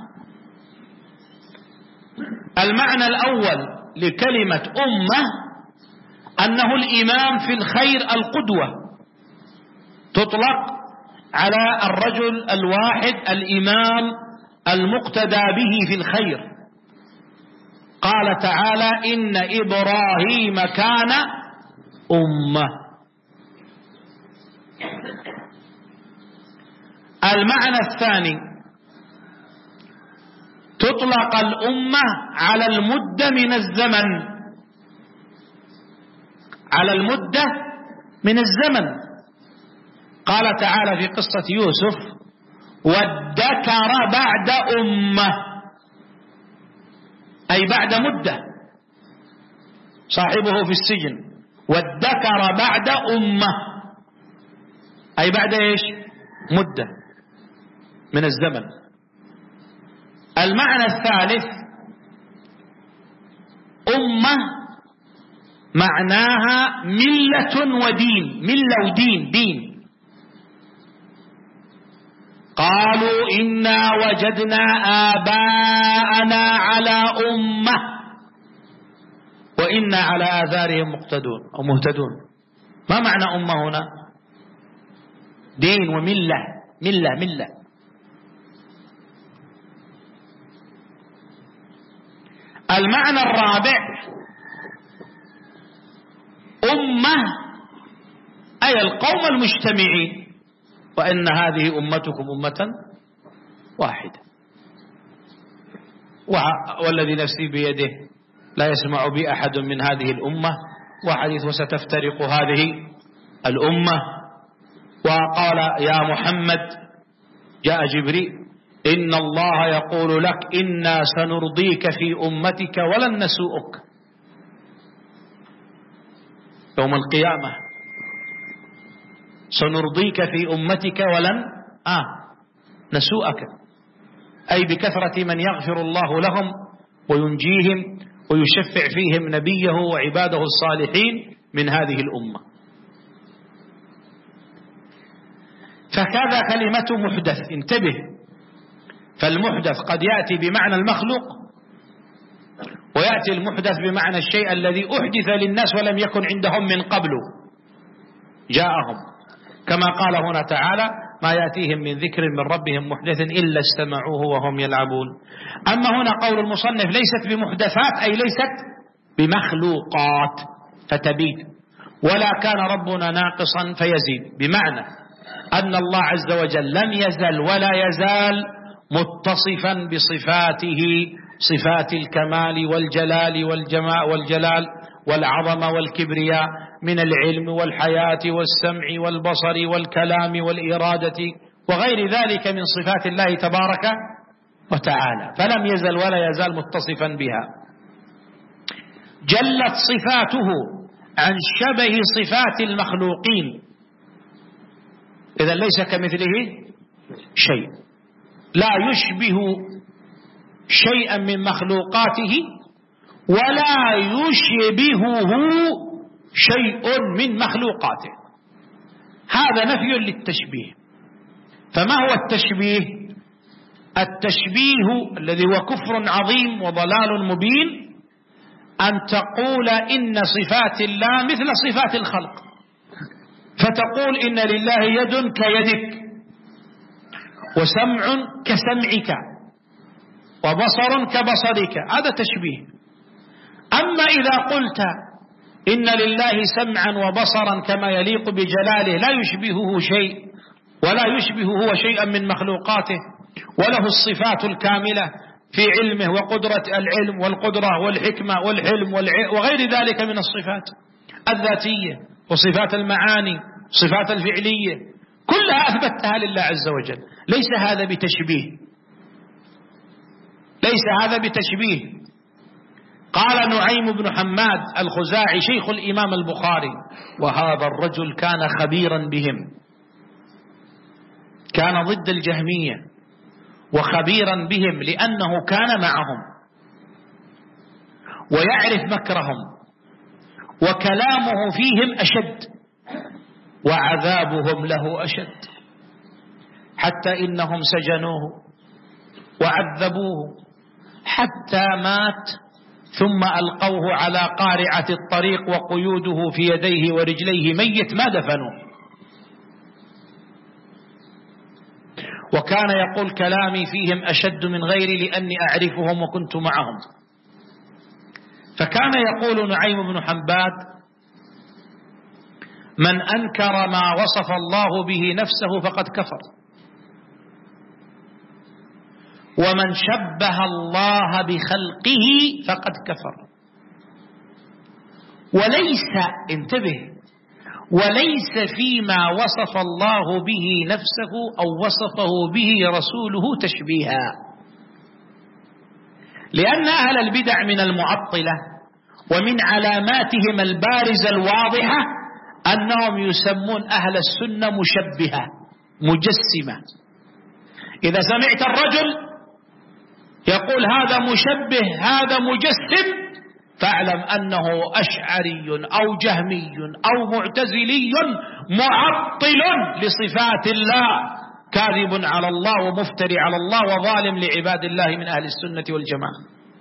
المعنى الأول لكلمة أمة أنه الإمام في الخير، القدوة، تطلق على الرجل الواحد الإمام المقتدى به في الخير. قال تعالى إن إبراهيم كان أمة. المعنى الثاني تطلق الأمة على المدة من الزمن، على المدة من الزمن. قال تعالى في قصة يوسف وادكر بعد أمة، أي بعد مدة، صاحبه في السجن، وادكر بعد أمة أي بعد إيش مدة من الزمن. المعنى الثالث أمة معناها ملة ودين، ملة ودين، دين. قالوا إنا وجدنا آباءنا على أمة وإنا على آثارهم مقتدون أو مهتدون. ما معنى أمة هنا؟ دين وملة، ملة ملة. المعنى الرابع أمة أي القوم المجتمعين، وإن هذه أمتكم أمة واحدة، والذي نفسي بيده لا يسمع بي أحد من هذه الأمة، وحديث وستفترق هذه الأمة. وقال يا محمد جاء جبريل إن الله يقول لك إنا سنرضيك في أمتك ولن نسوءك يوم القيامة، سنرضيك في أمتك ولن آه نسوءك، أي بكثرة من يغفر الله لهم وينجيهم ويشفع فيهم نبيه وعباده الصالحين من هذه الأمة. فكذا كلمة محدث، انتبه، فالمحدث قد يأتي بمعنى المخلوق، ويأتي المحدث بمعنى الشيء الذي أحدث للناس ولم يكن عندهم من قبل جاءهم، كما قال هنا تعالى ما يأتيهم من ذكر من ربهم محدث إلا استمعوه وهم يلعبون. أما هنا قول المصنف ليست بمحدثات أي ليست بمخلوقات فتبيد، ولا كان ربنا ناقصا فيزيد، بمعنى أن الله عز وجل لم يزل ولا يزال متصفا بصفاته، صفات الكمال والجلال والجمال والجلال والعظمة والكبرياء، من العلم والحياة والسمع والبصر والكلام والإرادة وغير ذلك من صفات الله تبارك وتعالى، فلم يزل ولا يزال متصفا بها. جلت صفاته عن شبه صفات المخلوقين، إذا ليس كمثله شيء، لا يشبه شيئا من مخلوقاته ولا يشبهه شيء من مخلوقاته، هذا نفي للتشبيه. فما هو التشبيه؟ التشبيه الذي هو كفر عظيم وضلال مبين أن تقول إن صفات الله مثل صفات الخلق، فتقول إن لله يد كيدك، وسمع كسمعك، وبصر كبصرك، هذا تشبيه. أما إذا قلت إن لله سمعا وبصرا كما يليق بجلاله لا يشبهه شيء ولا يشبه هو شيئا من مخلوقاته، وله الصفات الكاملة في علمه وقدرة العلم والقدرة والحكمة والحلم وغير ذلك من الصفات الذاتية وصفات المعاني صفات الفعلية، كلها أثبتها لله عز وجل، ليس هذا بتشبيه، ليس هذا بتشبيه. قال نعيم بن حماد الخزاعي شيخ الإمام البخاري، وهذا الرجل كان خبيرا بهم، كان ضد الجهمية وخبيرا بهم لأنه كان معهم ويعرف مكرهم، وكلامه فيهم أشد وعذابهم له أشد، حتى إنهم سجنوه وعذبوه حتى مات، ثم ألقوه على قارعة الطريق وقيوده في يديه ورجليه ميت ما دفنوه. وكان يقول كلامي فيهم أشد من غيري لأني أعرفهم وكنت معهم. فكان يقول نعيم بن حماد: من أنكر ما وصف الله به نفسه فقد كفر، ومن شبه الله بخلقه فقد كفر. وليس، انتبه، وليس فيما وصف الله به نفسه أو وصفه به رسوله تشبيها، لأن أهل البدع من المعطلة ومن علاماتهم البارزة الواضحة أنهم يسمون أهل السنة مشبهة مجسمة. إذا سمعت الرجل يقول هذا مشبه هذا مجسم فاعلم أنه أشعري أو جهمي أو معتزلي معطل لصفات الله، كاذب على الله ومفتري على الله وظالم لعباد الله من أهل السنة والجماعة.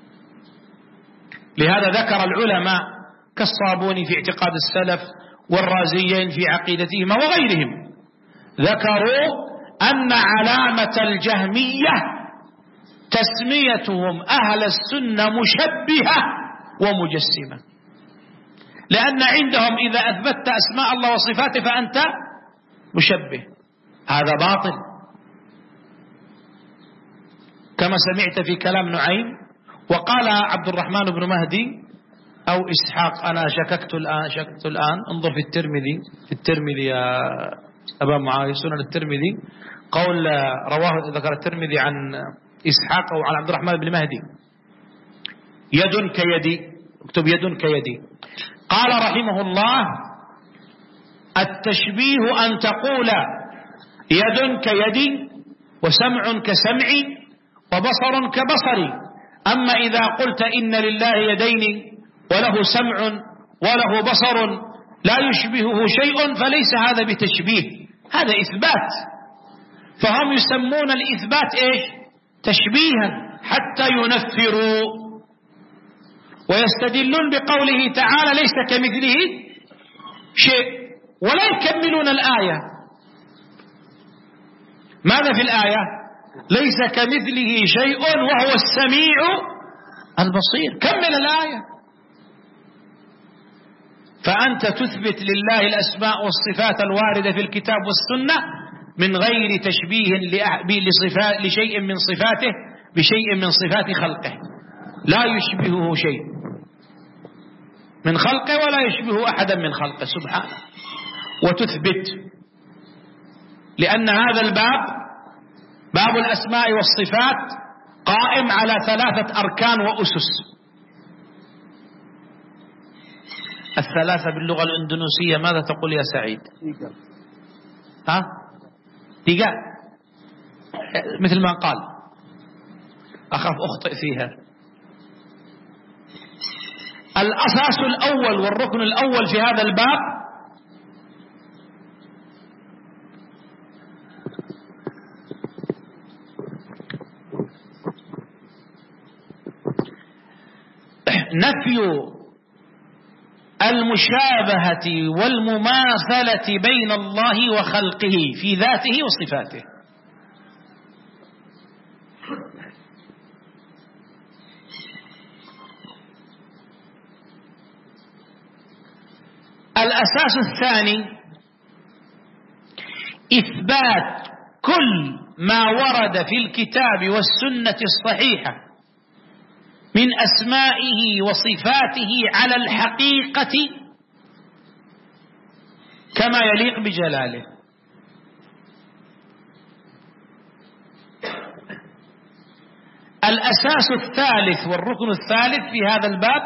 لهذا ذكر العلماء كالصابوني في اعتقاد السلف والرازيين في عقيدتهما وغيرهم، ذكروا أن علامة الجهمية تسميتهم أهل السنة مشبهة ومجسمة، لأن عندهم إذا أثبتت أسماء الله وصفاته فأنت مشبه، هذا باطل. كما سمعت في كلام نعيم. وقال عبد الرحمن بن مهدي أو إسحاق، أنا شككت الآن شككت الآن انظر في الترمذي في الترمذي يا أبا معاوية سنن الترمذي، قول رواه ذكر الترمذي عن إسحاق أو عن عبد الرحمن بن مهدي: يد كيدي، اكتب يد كيدي. قال رحمه الله: التشبيه أن تقول يد كيدي وسمع كسمعي وبصر كبصري. أما إذا قلت إن لله يدين وله سمع وله بصر لا يشبهه شيء فليس هذا بتشبيه، هذا إثبات. فهم يسمون الإثبات إيش؟ تشبيها حتى ينفروا ويستدلون بقوله تعالى ليس كمثله شيء، ولا يكملون الآية. ماذا في الآية؟ ليس كمثله شيء وهو السميع البصير. كمل الآية. فأنت تثبت لله الأسماء والصفات الواردة في الكتاب والسنة من غير تشبيه لصفات لشيء من صفاته بشيء من صفات خلقه، لا يشبهه شيء من خلقه ولا يشبه أحدا من خلقه سبحانه. وتثبت، لأن هذا الباب باب الأسماء والصفات قائم على ثلاثة أركان وأسس. الثلاثة باللغة الإندونيسية ماذا تقول يا سعيد؟ ها؟ تيجا مثل ما قال، أخاف أخطئ فيها. الأساس الأول والركن الأول في هذا الباب نفي المشابهة والمماثلة بين الله وخلقه في ذاته وصفاته. الأساس الثاني إثبات كل ما ورد في الكتاب والسنة الصحيحة من أسمائه وصفاته على الحقيقة كما يليق بجلاله. الأساس الثالث والركن الثالث في هذا الباب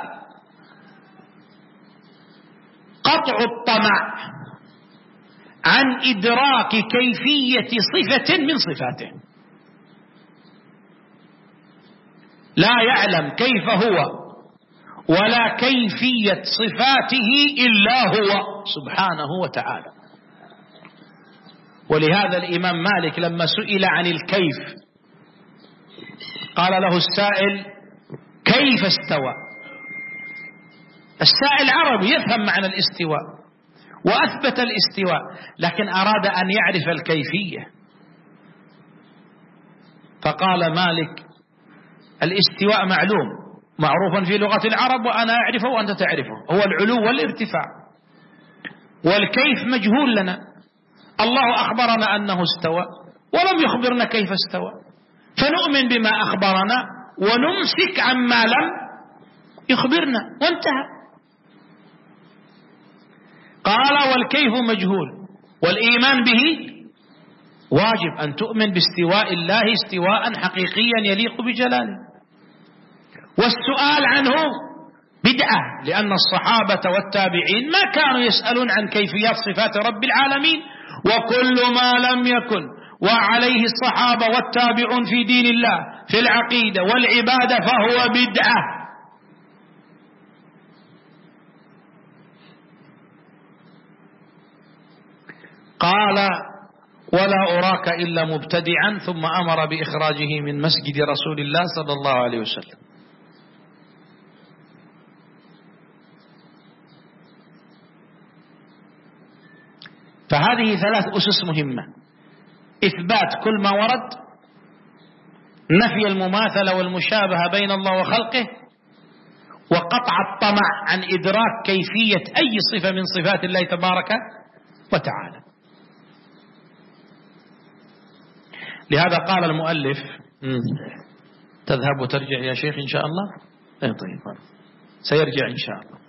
قطع الطمع عن إدراك كيفية صفة من صفاته، لا يعلم كيف هو ولا كيفية صفاته إلا هو سبحانه وتعالى. ولهذا الإمام مالك لما سئل عن الكيف قال له السائل كيف استوى؟ السائل عربي يفهم معنى الاستواء وأثبت الاستواء، لكن أراد أن يعرف الكيفية، فقال مالك الاستواء معلوم معروفا في لغة العرب وأنا أعرفه وأنت تعرفه، هو العلو والارتفاع، والكيف مجهول لنا. الله أخبرنا أنه استوى ولم يخبرنا كيف استوى، فنؤمن بما أخبرنا ونمسك عما لم يخبرنا وانتهى. قال والكيف مجهول والإيمان به واجب، أن تؤمن باستواء الله استواء حقيقيا يليق بجلاله. والسؤال عنه بدعة، لأن الصحابة والتابعين ما كانوا يسألون عن كيفيات صفات رب العالمين، وكل ما لم يكن وعليه الصحابة والتابعون في دين الله في العقيدة والعبادة فهو بدعة. قال ولا أراك إلا مبتدعا، ثم أمر بإخراجه من مسجد رسول الله صلى الله عليه وسلم. فهذه ثلاث أسس مهمة: إثبات كل ما ورد، نفي المماثلة والمشابهة بين الله وخلقه، وقطع الطمع عن إدراك كيفية أي صفة من صفات الله تبارك وتعالى. لهذا قال المؤلف تذهب وترجع يا شيخ إن شاء الله. أي طيب سيرجع إن شاء الله.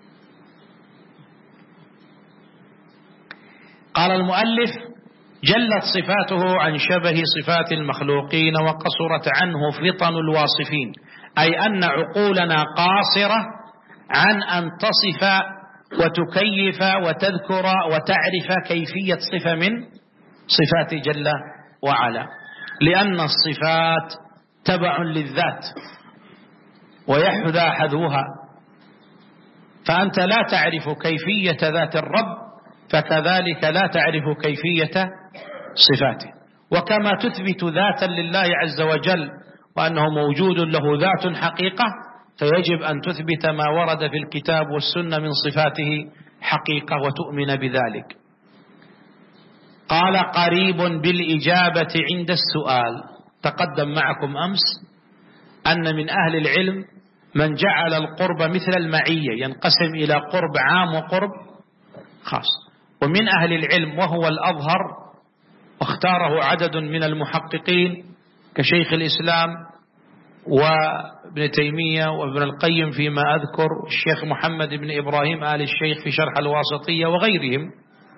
قال المؤلف جلت صفاته عن شبه صفات المخلوقين وقصرت عنه فطن الواصفين، أي أن عقولنا قاصرة عن أن تصف وتكيف وتذكر وتعرف كيفية صفة من صفات جل وعلا، لأن الصفات تبع للذات ويحذى حذوها، فأنت لا تعرف كيفية ذات الرب فكذلك لا تعرف كيفية صفاته. وكما تثبت ذاتا لله عز وجل وأنه موجود له ذات حقيقة، فيجب أن تثبت ما ورد في الكتاب والسنة من صفاته حقيقة وتؤمن بذلك. قال قريب بالإجابة عند السؤال. تقدم معكم أمس أن من أهل العلم من جعل القرب مثل المعية، ينقسم إلى قرب عام وقرب خاص. ومن أهل العلم وهو الأظهر واختاره عدد من المحققين كشيخ الإسلام وابن تيمية وابن القيم فيما أذكر، الشيخ محمد بن إبراهيم آل الشيخ في شرح الواسطية وغيرهم،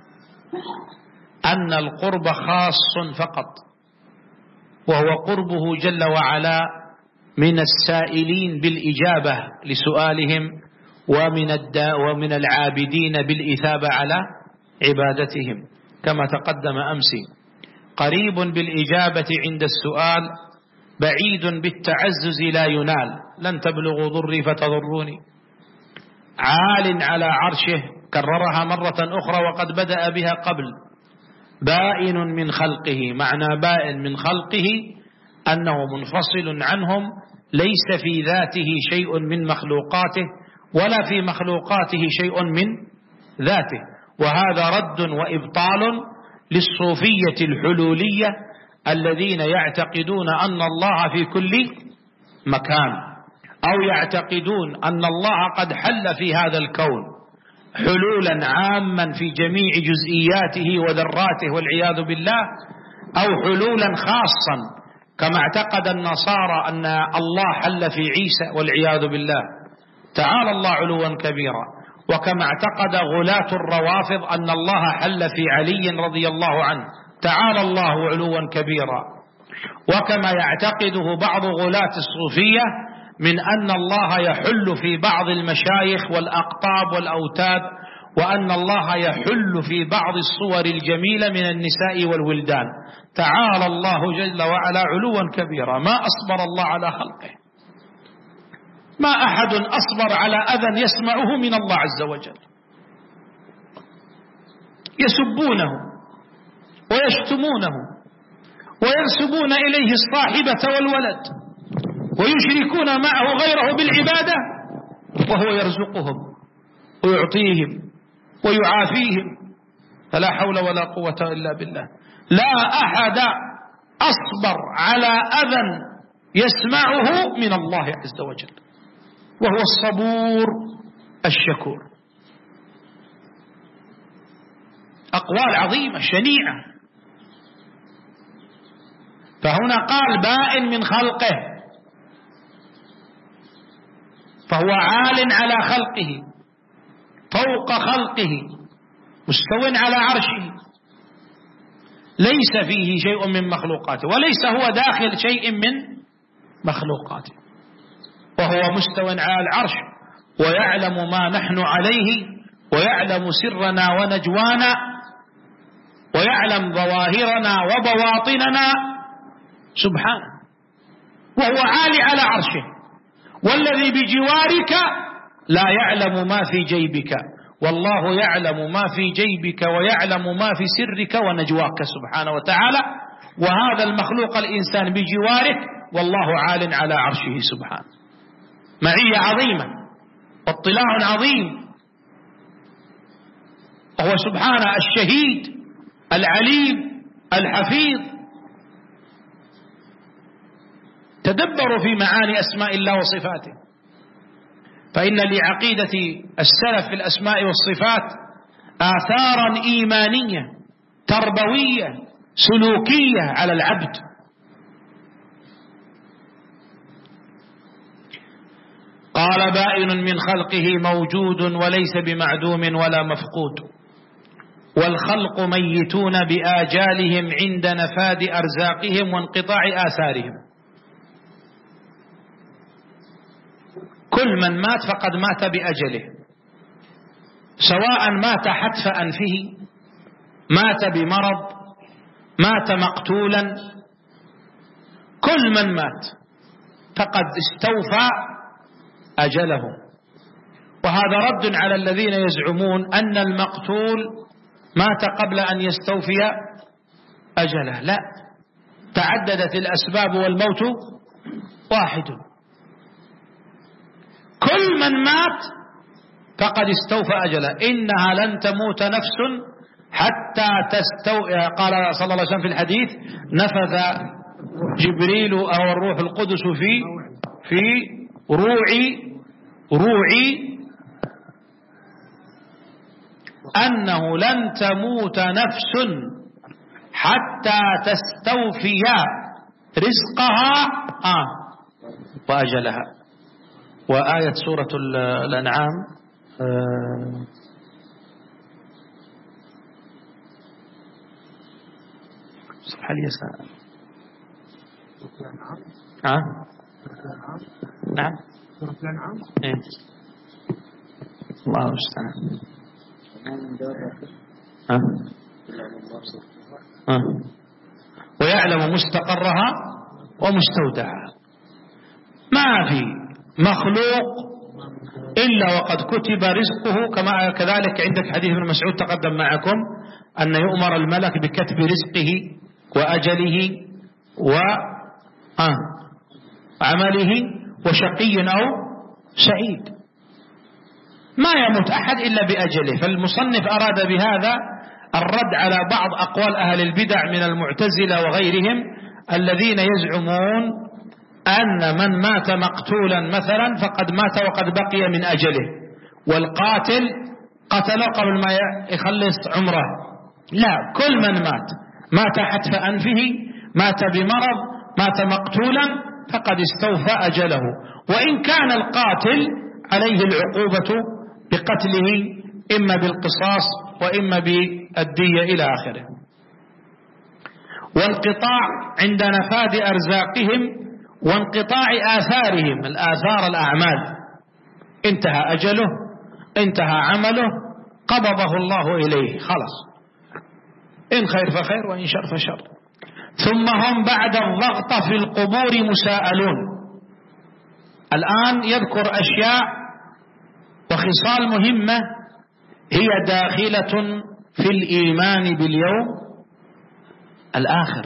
أن القرب خاص فقط، وهو قربه جل وعلا من السائلين بالإجابة لسؤالهم ومن ومن العابدين بالإثابة على عبادتهم، كما تقدم أمسي. قريب بالإجابة عند السؤال، بعيد بالتعزز لا ينال، لن تبلغوا ضري فتضروني. عال على عرشه، كررها مرة أخرى وقد بدأ بها قبل. بائن من خلقه، معنى بائن من خلقه أنه منفصل عنهم، ليس في ذاته شيء من مخلوقاته ولا في مخلوقاته شيء من ذاته. وهذا رد وإبطال للصوفية الحلولية الذين يعتقدون أن الله في كل مكان، أو يعتقدون أن الله قد حل في هذا الكون حلولا عاما في جميع جزئياته وذراته والعياذ بالله، أو حلولا خاصا كما اعتقد النصارى أن الله حل في عيسى والعياذ بالله، تعالى الله علوا كبيرا. وكما اعتقد غلاة الروافض أن الله حل في علي رضي الله عنه، تعالى الله علوا كبيرا. وكما يعتقده بعض غلاة الصوفية من أن الله يحل في بعض المشايخ والأقطاب والأوتاد، وأن الله يحل في بعض الصور الجميلة من النساء والولدان، تعالى الله جل وعلا علوا كبيرا. ما أصبر الله على خلقه، ما أحد أصبر على أذى يسمعه من الله عز وجل. يسبونه ويشتمونه وينسبون إليه الصاحبة والولد ويشركون معه غيره بالعبادة، وهو يرزقهم ويعطيهم ويعافيهم، فلا حول ولا قوة إلا بالله. لا أحد أصبر على أذى يسمعه من الله عز وجل، وهو الصبور الشكور. أقوال عظيمة شنيعة. فهنا قال بائن من خلقه، فهو عال على خلقه، فوق خلقه، مستو على عرشه، ليس فيه شيء من مخلوقاته، وليس هو داخل شيء من مخلوقاته، وهو مستو على العرش، ويعلم ما نحن عليه، ويعلم سرنا ونجوانا، ويعلم ظواهرنا وبواطننا سبحانه، وهو عالي على عرشه. والذي بجوارك لا يعلم ما في جيبك، والله يعلم ما في جيبك ويعلم ما في سرك ونجواك سبحانه وتعالى. وهذا المخلوق الإنسان بجوارك، والله عال على عرشه سبحانه. معية عظيمة واطلاع عظيم، وهو سبحانه الشهيد العليم الحفيظ. تدبروا في معاني أسماء الله وصفاته، فإن لعقيدة السلف في الأسماء والصفات آثارا إيمانية تربوية سلوكية على العبد. قال بائن من خلقه موجود وليس بمعدوم ولا مفقود، والخلق ميتون بآجالهم عند نفاد أرزاقهم وانقطاع آثارهم. كل من مات فقد مات بأجله، سواء مات حتف أنفه، مات بمرض، مات مقتولا، كل من مات فقد استوفى أجله. وهذا رد على الذين يزعمون أن المقتول مات قبل أن يستوفي أجله. لا، تعددت الأسباب والموت واحد. كل من مات فقد استوفى أجله. إنها لن تموت نفس حتى تستوفي، قال صلى الله عليه وسلم في الحديث: نفذ جبريل أو الروح القدس في في روعي روعي أنه لن تموت نفس حتى تستوفي رزقها آه وأجلها. وآية سورة الأنعام آه صفحة اليسار آه نعم سورة الأنعام إيه الله المستعان آه آه ويعلم مستقرها ومستودعها. ما في مخلوق إلا وقد كتب رزقه، كما كذلك عندك حديث ابن مسعود تقدم معكم أن يؤمر الملك بكتب رزقه وأجله وعمله وشقي أو سعيد. ما يموت أحد إلا بأجله. فالمصنف أراد بهذا الرد على بعض أقوال أهل البدع من المعتزلة وغيرهم الذين يزعمون أن من مات مقتولا مثلا فقد مات وقد بقي من أجله، والقاتل قتله قبل ما يخلص عمره. لا، كل من مات مات حتف أنفه، مات بمرض، مات مقتولا فقد استوفى أجله، وإن كان القاتل عليه العقوبة بقتله إما بالقصاص وإما بالدية إلى آخره. وانقطاع عند نفاد أرزاقهم وانقطاع آثارهم، الآثار الأعمال، انتهى أجله، انتهى عمله، قبضه الله إليه خلاص، إن خير فخير وإن شر فشر. ثم هم بعد الضغط في القبور مساءلون. الآن يذكر أشياء وخصال مهمة هي داخلة في الإيمان باليوم الآخر.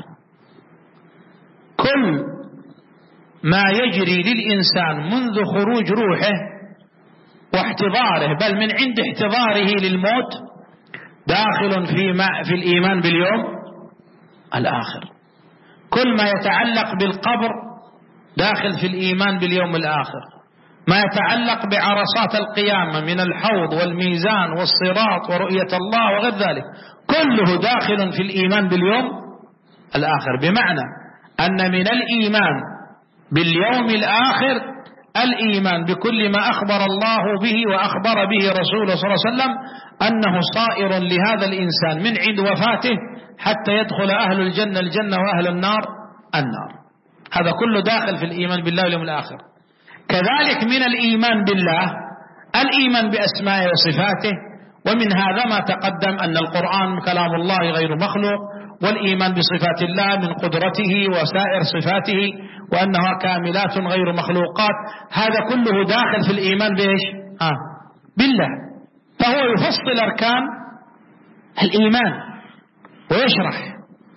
كل ما يجري للإنسان منذ خروج روحه واحتضاره، بل من عند احتضاره للموت، داخل في, في الإيمان باليوم الآخر. كل ما يتعلق بالقبر داخل في الإيمان باليوم الآخر. ما يتعلق بعرصات القيامة من الحوض والميزان والصراط ورؤية الله وغير ذلك، كله داخل في الإيمان باليوم الآخر. بمعنى أن من الإيمان باليوم الآخر الإيمان بكل ما أخبر الله به وأخبر به رسوله صلى الله عليه وسلم أنه صائر لهذا الإنسان من عند وفاته حتى يدخل أهل الجنة الجنة وأهل النار النار. هذا كله داخل في الإيمان بالله واليوم الآخر. كذلك من الإيمان بالله الإيمان بأسمائه وصفاته، ومن هذا ما تقدم أن القرآن كلام الله غير مخلوق، والإيمان بصفات الله من قدرته وسائر صفاته وأنها كاملات غير مخلوقات. هذا كله داخل في الإيمان بإيش؟ آه بالله. فهو يفصل أركان الإيمان ويشرح،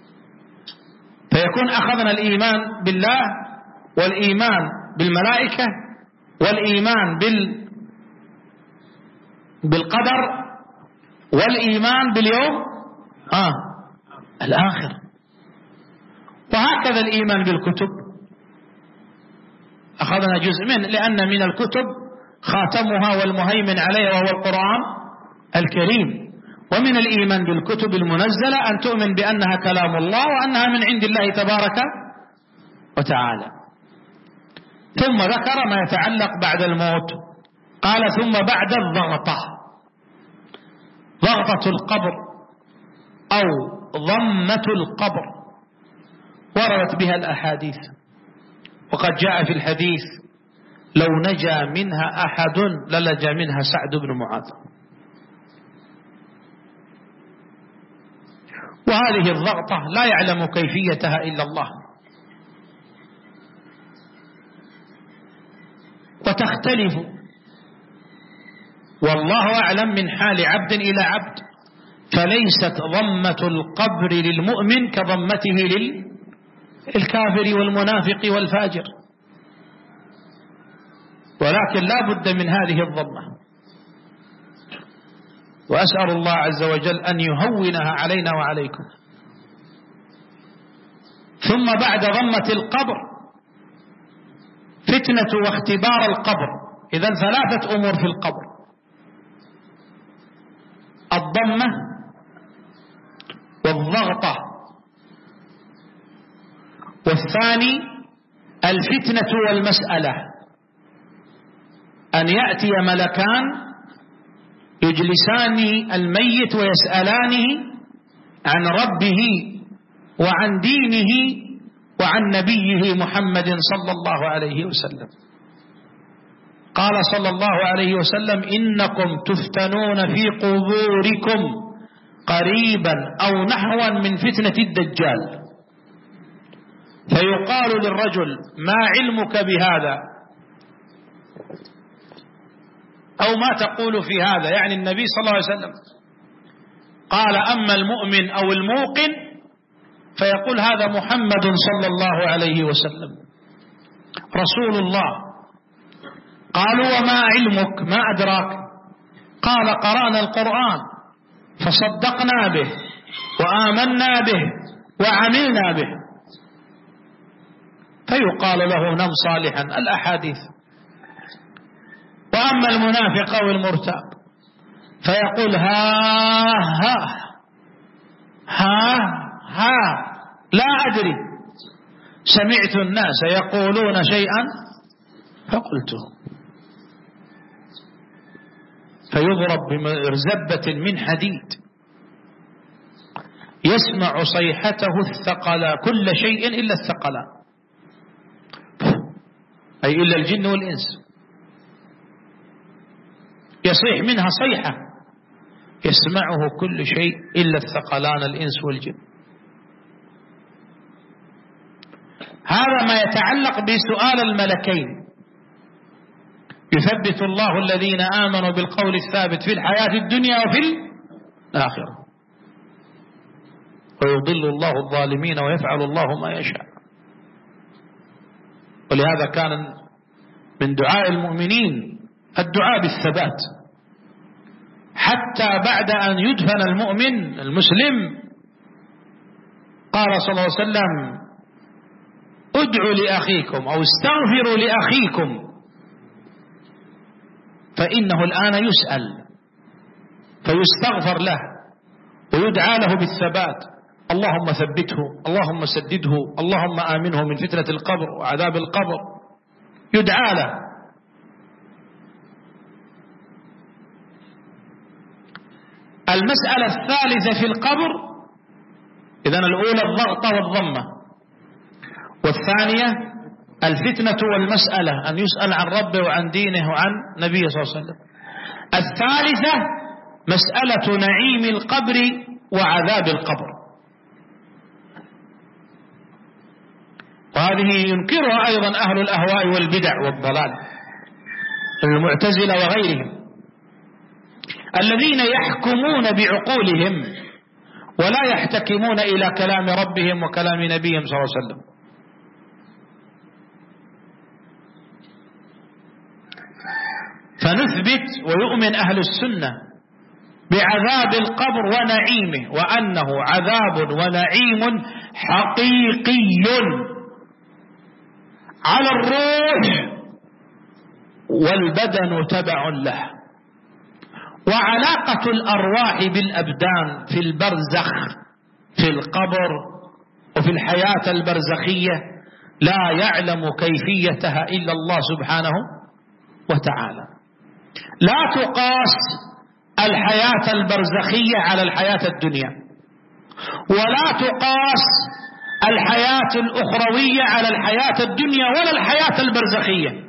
فيكون أخذنا الإيمان بالله والإيمان بالملائكة والإيمان بال بالقدر والإيمان باليوم آه الآخر. وهكذا الإيمان بالكتب أخذنا جزء منه، لأن من الكتب خاتمها والمهيمن عليها وهو القرآن الكريم. ومن الإيمان بالكتب المنزلة أن تؤمن بأنها كلام الله وأنها من عند الله تبارك وتعالى. ثم ذكر ما يتعلق بعد الموت، قال ثم بعد الضغطة، ضغطة القبر أو ضمة القبر وردت بها الأحاديث، وقد جاء في الحديث لو نجا منها أحد للجا منها سعد بن معاذ. وهذه الضغطة لا يعلم كيفيتها إلا الله، وتختلف، والله أعلم من حال عبد إلى عبد. فليست ضمة القبر للمؤمن كضمته للكافر والمنافق والفاجر، ولكن لا بد من هذه الضمة. وأسأل الله عز وجل أن يهونها علينا وعليكم. ثم بعد ضمة القبر فتنة واختبار القبر. إذن ثلاثة أمور في القبر: الضمة والضغطة. والثاني الفتنة والمسألة، أن يأتي ملكان يجلسان الميت ويسألانه عن ربه وعن دينه وعن نبيه محمد صلى الله عليه وسلم. قال صلى الله عليه وسلم: إنكم تفتنون في قبوركم قريبا أو نحوا من فتنة الدجال. فيقال للرجل: ما علمك بهذا؟ أو ما تقول في هذا؟ يعني النبي صلى الله عليه وسلم قال: أما المؤمن أو الموقن، فيقول: هذا محمد صلى الله عليه وسلم رسول الله. قالوا: وما علمك؟ ما أدراك؟ قال: قرأنا القرآن فصدقنا به وآمنا به وعملنا به. فيقال له: نم صالحا، الأحاديث. وأما المنافق أو المرتاب فيقول: ها ها ها ها لا أدري، سمعت الناس يقولون شيئا فقلته. فيضرب بمرزبة من حديد يسمع صيحته الثقلا، كل شيء إلا الثقلا، أي إلا الجن والإنس، يصيح منها صيحة يسمعه كل شيء إلا الثقلان الإنس والجن. هذا ما يتعلق بسؤال الملكين. يثبت الله الذين آمنوا بالقول الثابت في الحياة الدنيا وفي الآخرة، ويضل الله الظالمين ويفعل الله ما يشاء. ولهذا كان من دعاء المؤمنين الدعاء بالثبات، حتى بعد أن يدفن المؤمن المسلم قال صلى الله عليه وسلم: ادعوا لأخيكم أو استغفروا لأخيكم فإنه الآن يسأل، فيستغفر له ويدعى له بالثبات. اللهم ثبته، اللهم سدده، اللهم آمنه من فتنة القبر وعذاب القبر، يدعى له. المسألة الثالثة في القبر، إذن الأولى الضغطة والضمة، والثانية الفتنة والمسألة، أن يسأل عن ربه وعن دينه وعن نبيه صلى الله عليه وسلم. الثالثة مسألة نعيم القبر وعذاب القبر، وهذه ينكرها أيضا أهل الأهواء والبدع والضلال، المعتزلة وغيرهم، الذين يحكمون بعقولهم ولا يحتكمون إلى كلام ربهم وكلام نبيهم صلى الله عليه وسلم. فنثبت ويؤمن أهل السنة بعذاب القبر ونعيمه، وأنه عذاب ونعيم حقيقي على الروح والبدن تبع له. وعلاقة الأرواح بالأبدان في البرزخ، في القبر وفي الحياة البرزخية، لا يعلم كيفيتها إلا الله سبحانه وتعالى. لا تقاس الحياة البرزخية على الحياة الدنيا، ولا تقاس الحياة الأخروية على الحياة الدنيا ولا الحياة البرزخية.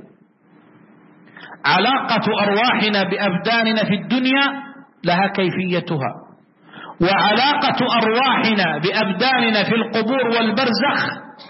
علاقة أرواحنا بأبداننا في الدنيا لها كيفيتها، وعلاقة أرواحنا بأبداننا في القبور والبرزخ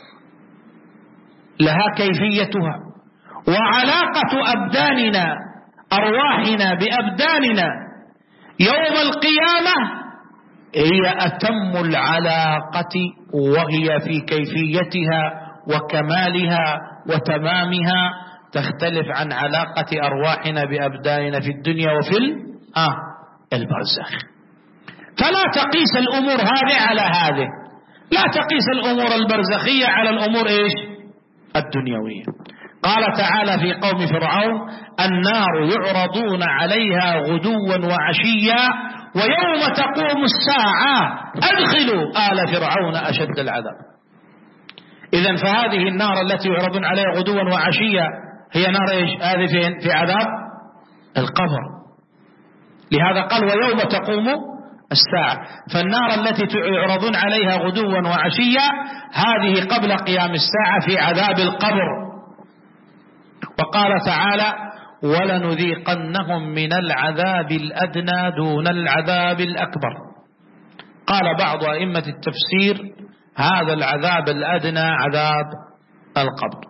لها كيفيتها، وعلاقة أبداننا أرواحنا بأبداننا يوم القيامة هي أتم العلاقة، وهي في كيفيتها وكمالها وتمامها تختلف عن علاقة أرواحنا بأبداننا في الدنيا وفي آه البرزخ. فلا تقيس الأمور هذه على هذه، لا تقيس الأمور البرزخية على الأمور إيش الدنيوية. قال تعالى في قوم فرعون: النار يعرضون عليها غدوا وعشيا ويوم تقوم الساعة أدخلوا آل فرعون أشد العذاب. إذن فهذه النار التي يعرضون عليها غدوا وعشيا هي نار إيش؟ هذه فين؟ في عذاب القبر. لهذا قال ويوم تقوم الساعة. فالنار التي يعرضون عليها غدوا وعشيا هذه قبل قيام الساعة في عذاب القبر. وقال تعالى ولنذيقنهم من العذاب الأدنى دون العذاب الأكبر. قال بعض أئمة التفسير هذا العذاب الأدنى عذاب القبر.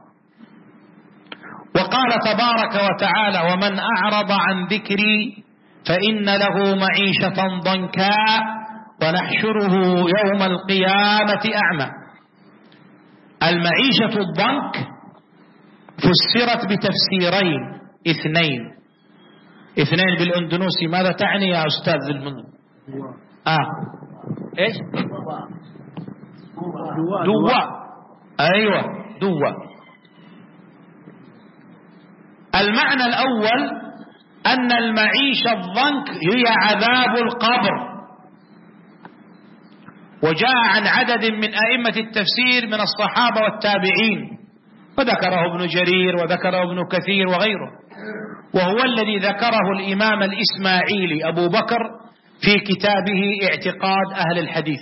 وقال تبارك وتعالى ومن أعرض عن ذكري فإن له معيشة ضنكا ونحشره يوم القيامة أعمى. المعيشة الضنك فسرت بتفسيرين اثنين اثنين بالأندونوسي. ماذا تعني يا أستاذ المنذ؟ آه إيش؟ دواء. أيوة دواء. المعنى الأول أن المعيشة الضنك هي عذاب القبر. وجاء عن عدد من أئمة التفسير من الصحابة والتابعين، وذكره ابن جرير وذكره ابن كثير وغيره، وهو الذي ذكره الإمام الإسماعيلي أبو بكر في كتابه اعتقاد أهل الحديث،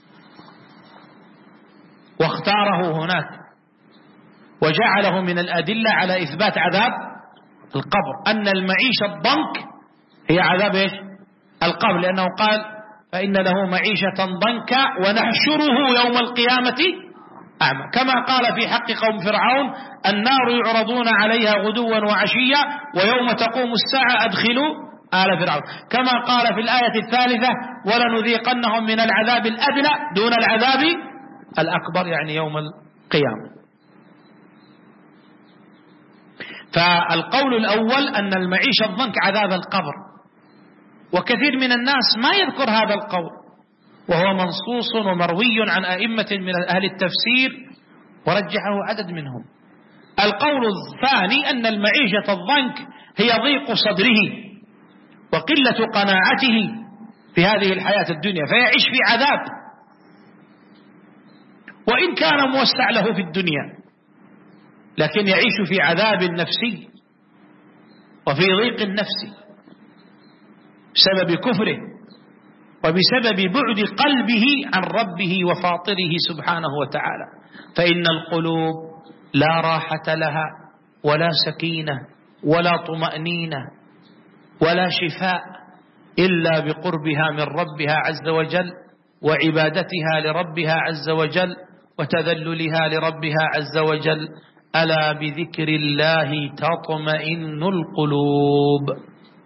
واختاره هناك وجعله من الأدلة على إثبات عذاب القبر، أن المعيشة الضنك هي عذاب إيش؟ القبر، لأنه قال فإن له معيشة ضنكا ونحشره يوم القيامة أعمى، كما قال في حق قوم فرعون النار يعرضون عليها غدوا وعشيا ويوم تقوم الساعة أدخلوا آل فرعون، كما قال في الآية الثالثة ولنذيقنهم من العذاب الأدنى دون العذاب الأكبر، يعني يوم القيامة. فالقول الأول أن المعيشة الضنك عذاب القبر، وكثير من الناس ما يذكر هذا القول، وهو منصوص ومروي عن أئمة من أهل التفسير ورجحه عدد منهم. القول الثاني أن المعيشة الضنك هي ضيق صدره وقلة قناعته في هذه الحياة الدنيا، فيعيش في عذاب وإن كان موسع له في الدنيا، لكن يعيش في عذاب نفسي وفي ضيق نفسي بسبب كفره وبسبب بعد قلبه عن ربه وفاطره سبحانه وتعالى. فإن القلوب لا راحة لها ولا سكينة ولا طمأنينة ولا شفاء إلا بقربها من ربها عز وجل وعبادتها لربها عز وجل وتذللها لربها عز وجل. ألا بذكر الله تطمئن القلوب.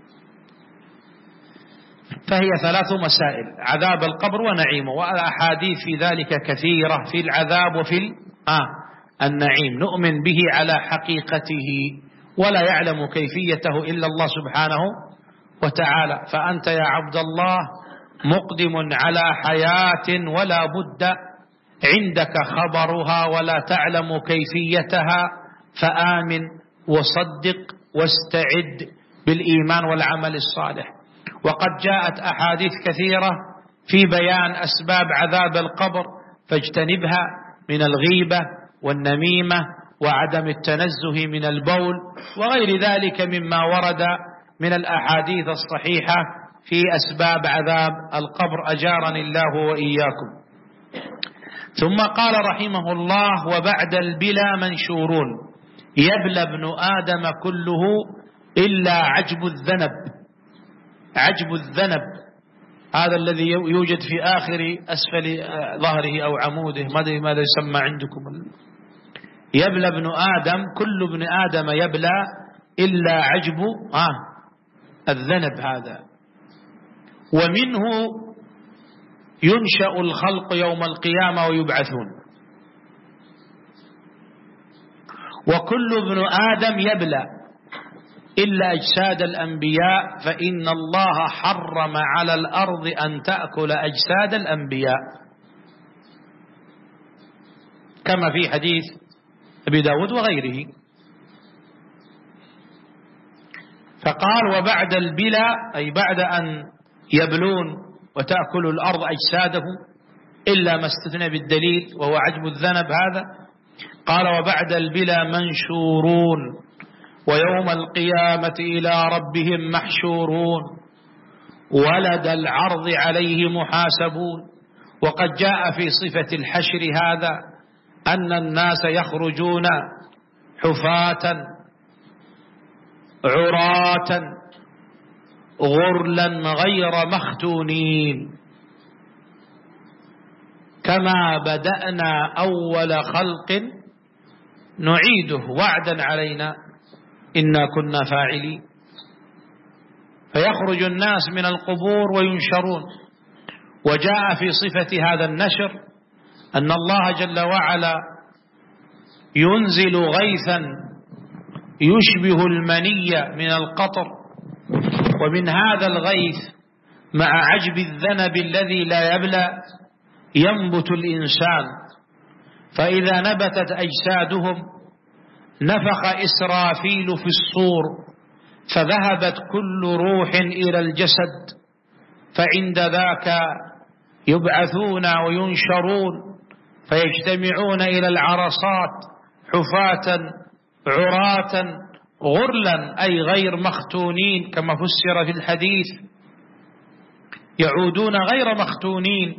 فهي ثلاث مسائل: عذاب القبر ونعيمه، والأحاديث في ذلك كثيرة في العذاب وفي آه النعيم، نؤمن به على حقيقته ولا يعلم كيفيته إلا الله سبحانه وتعالى. فأنت يا عبد الله مقدم على حياة ولا بد عندك خبرها ولا تعلم كيفيتها، فآمن وصدق واستعد بالإيمان والعمل الصالح. وقد جاءت أحاديث كثيرة في بيان أسباب عذاب القبر، فاجتنبها من الغيبة والنميمة وعدم التنزه من البول وغير ذلك مما ورد من الأحاديث الصحيحة في أسباب عذاب القبر، أجارني الله وإياكم. ثم قال رحمه الله: وبعد البلا منشورون يبلى ابن آدم كله إلا عجب الذنب. عجب الذنب هذا الذي يوجد في آخر أسفل ظهره أو عموده، ماذا يسمى عندكم؟ يبلى ابن آدم، كل ابن آدم يبلى إلا عجب آه الذنب هذا. ومنه ينشأ الخلق يوم القيامة ويبعثون. وكل ابن آدم يبلى إلا أجساد الأنبياء، فإن الله حرم على الأرض أن تأكل أجساد الأنبياء، كما في حديث أبي داود وغيره. فقال: وبعد البلا، أي بعد أن يبلون وتأكل الأرض أجسادهم إلا ما استثنى بالدليل وهو عجب الذنب هذا. قال وبعد البلا منشورون ويوم القيامة إلى ربهم محشورون ولد العرض عليه محاسبون. وقد جاء في صفة الحشر هذا أن الناس يخرجون حفاة عراة غرلا غير مختونين كما بدأنا أول خلق نعيده وعدا علينا إنا كنا فاعلين. فيخرج الناس من القبور وينشرون. وجاء في صفة هذا النشر أن الله جل وعلا ينزل غيثا يشبه المني من القطر، ومن هذا الغيث مع عجب الذنب الذي لا يبلى ينبت الإنسان. فإذا نبتت أجسادهم نفخ إسرافيل في الصور فذهبت كل روح إلى الجسد، فعند ذاك يبعثون وينشرون فيجتمعون إلى العرصات حفاة عراة غرلا أي غير مختونين كما فسر في الحديث، يعودون غير مختونين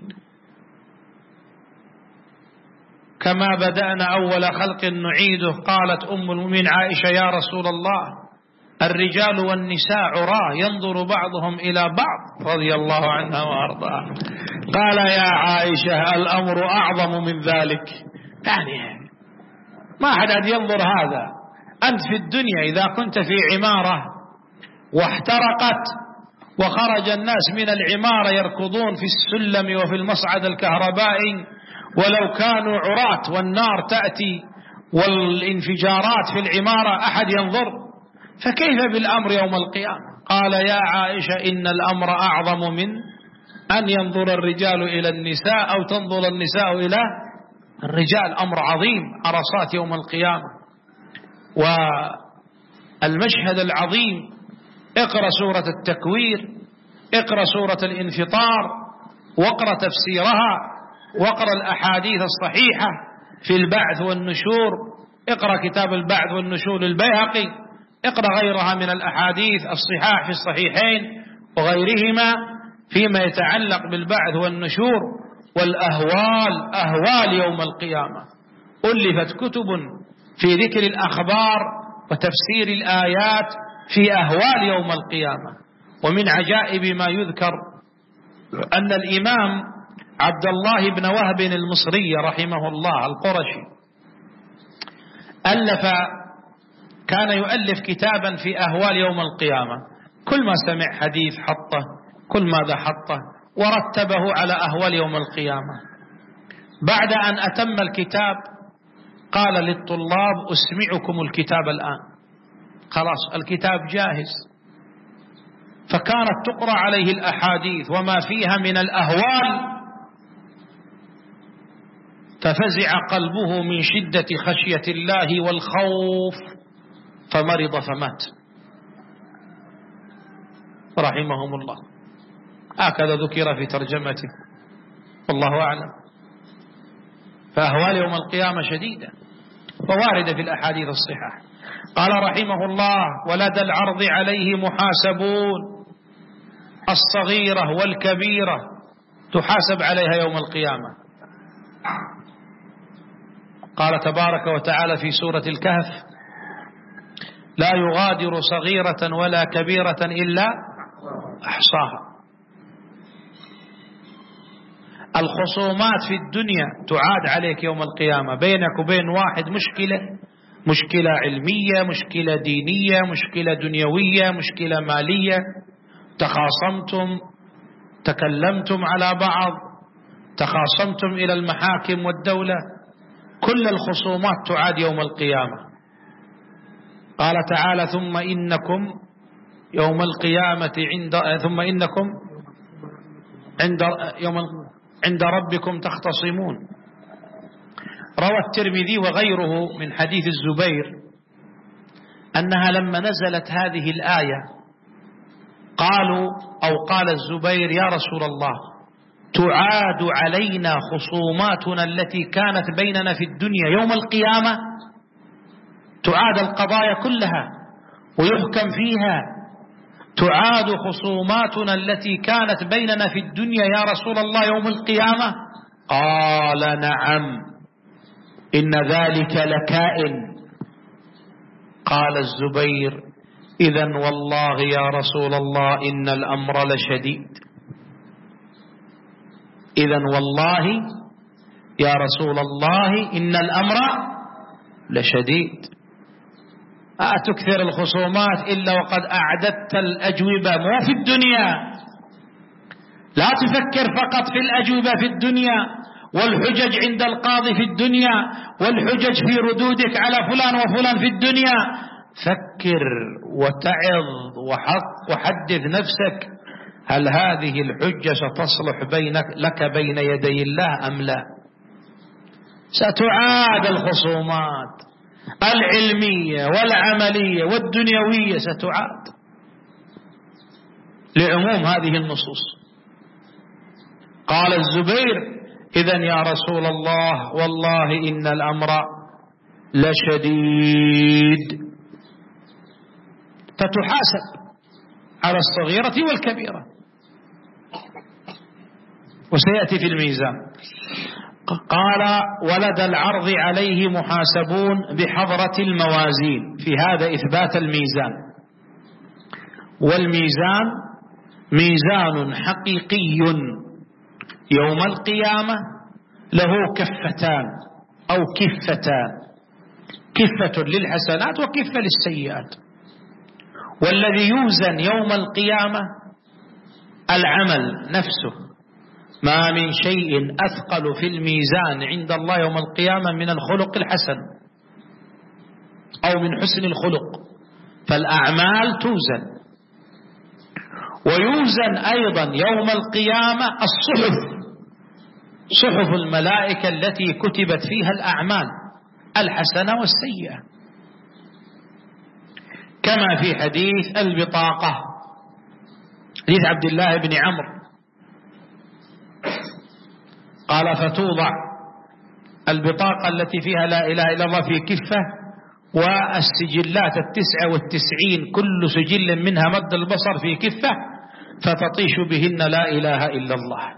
كما بدأنا أول خلق نعيده. قالت أم المؤمنين عائشة يا رسول الله الرجال والنساء عراه ينظر بعضهم إلى بعض رضي الله عنها وأرضاها. قال يا عائشة الأمر أعظم من ذلك، يعني ما أحد ينظر هذا. أنت في الدنيا إذا كنت في عمارة واحترقت وخرج الناس من العمارة يركضون في السلم وفي المصعد الكهربائي ولو كانوا عراة والنار تأتي والانفجارات في العمارة أحد ينظر، فكيف بالأمر يوم القيامة؟ قال يا عائشة إن الأمر أعظم من أن ينظر الرجال إلى النساء أو تنظر النساء إلى الرجال. أمر عظيم عرصات يوم القيامة. والمشهد العظيم اقرأ سورة التكوير، اقرأ سورة الانفطار واقرأ تفسيرها واقرأ الأحاديث الصحيحة في البعث والنشور، اقرأ كتاب البعث والنشور للبيهقي، اقرأ غيرها من الأحاديث الصحاح في الصحيحين وغيرهما فيما يتعلق بالبعث والنشور والأهوال، أهوال يوم القيامة. ألفت كتب في ذكر الأخبار وتفسير الآيات في أهوال يوم القيامة. ومن عجائب ما يذكر أن الإمام عبد الله بن وهب المصري رحمه الله القرشي ألف كان يؤلف كتابا في أهوال يوم القيامة، كل ما سمع حديث حطه، كل ماذا حطه ورتبه على أهوال يوم القيامة. بعد أن أتم الكتاب قال للطلاب أسمعكم الكتاب الآن، خلاص الكتاب جاهز. فكانت تقرأ عليه الأحاديث وما فيها من الأهوال، ففزع قلبه من شدة خشية الله والخوف فمرض فمات رحمهم الله. هكذا ذكر في ترجمته والله أعلم. فأهوال يوم القيامة شديدة وواردة في الأحاديث الصحيحة. قال رحمه الله ولدى العرض عليه محاسبون، الصغيرة والكبيرة تحاسب عليها يوم القيامة. قال تبارك وتعالى في سورة الكهف لا يغادر صغيرة ولا كبيرة إلا أحصاها. الخصومات في الدنيا تعاد عليك يوم القيامة، بينك وبين واحد مشكلة، مشكلة علمية، مشكلة دينية، مشكلة دنيوية، مشكلة مالية، تخاصمتم، تكلمتم على بعض، تخاصمتم إلى المحاكم والدولة، كل الخصومات تعاد يوم القيامة. قال تعالى ثم إنكم يوم القيامة عند ثم إنكم عند يوم عند ربكم تختصمون. روى الترمذي وغيره من حديث الزبير أنها لما نزلت هذه الآية قالوا أو قال الزبير: يا رسول الله، تعاد علينا خصوماتنا التي كانت بيننا في الدنيا يوم القيامة؟ تعاد القضايا كلها ويحكم فيها، تعاد خصوماتنا التي كانت بيننا في الدنيا يا رسول الله يوم القيامة؟ قال: نعم، إن ذلك لكائن. قال الزبير: إذن والله يا رسول الله إن الأمر لشديد. إذن والله يا رسول الله إن الأمر لشديد. لا تكثر الخصومات إلا وقد أعددت الأجوبة، مو في الدنيا. لا تفكر فقط في الأجوبة في الدنيا والحجج عند القاضي في الدنيا والحجج في ردودك على فلان وفلان في الدنيا. فكر وتعظ وحدث نفسك: هل هذه الحجة ستصلح بينك لك بين يدي الله أم لا؟ ستعاد الخصومات العلمية والعملية والدنيوية، ستعاد لعموم هذه النصوص. قال الزبير: إذن يا رسول الله والله إن الأمر لشديد. فتحاسب على الصغيرة والكبيرة. وسيأتي في الميزان. قال: ولدى العرض عليه محاسبون بحضرة الموازين. في هذا إثبات الميزان. والميزان ميزان حقيقي يوم القيامة له كفتان أو كفتان، كفة للحسنات وكفة للسيئات. والذي يوزن يوم القيامة العمل نفسه. ما من شيء أثقل في الميزان عند الله يوم القيامة من الخلق الحسن أو من حسن الخلق، فالأعمال توزن. ويوزن أيضا يوم القيامة الصحف، صحف الملائكة التي كتبت فيها الأعمال الحسنة والسيئة، كما في حديث البطاقة، حديث عبد الله بن عمرو، قال: فتوضع البطاقة التي فيها لا إله إلا الله في كفة، والسجلات التسعة والتسعين كل سجل منها مد البصر في كفة، فتطيش بهن لا إله إلا الله.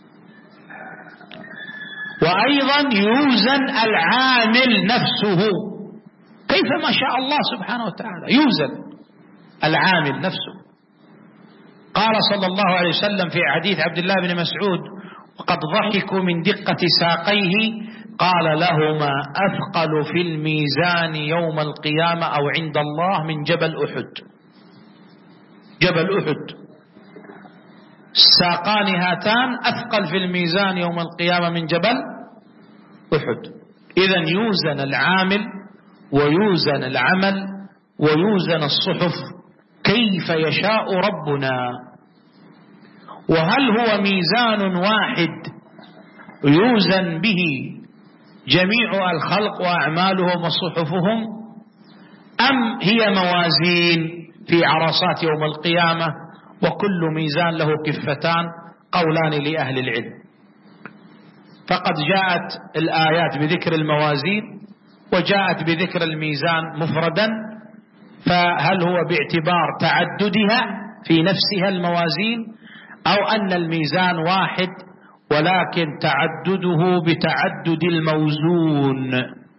وأيضا يوزن العامل نفسه كيف ما شاء الله سبحانه وتعالى، يوزن العامل نفسه. قال صلى الله عليه وسلم في حديث عبد الله بن مسعود: وقد ضحكوا من دقة ساقيه، قال: لهما أثقل في الميزان يوم القيامة أو عند الله من جبل أحد. جبل أحد الساقان هاتان أثقل في الميزان يوم القيامة من جبل أحد. إذن يوزن العامل ويوزن العمل ويوزن الصحف كيف يشاء ربنا. وهل هو ميزان واحد يوزن به جميع الخلق وأعمالهم وصحفهم، أم هي موازين في عرصات يوم القيامة وكل ميزان له كفتان؟ قولان لأهل العلم. فقد جاءت الآيات بذكر الموازين وجاءت بذكر الميزان مفردا، فهل هو باعتبار تعددها في نفسها الموازين، أو أن الميزان واحد ولكن تعدده بتعدد الموزون؟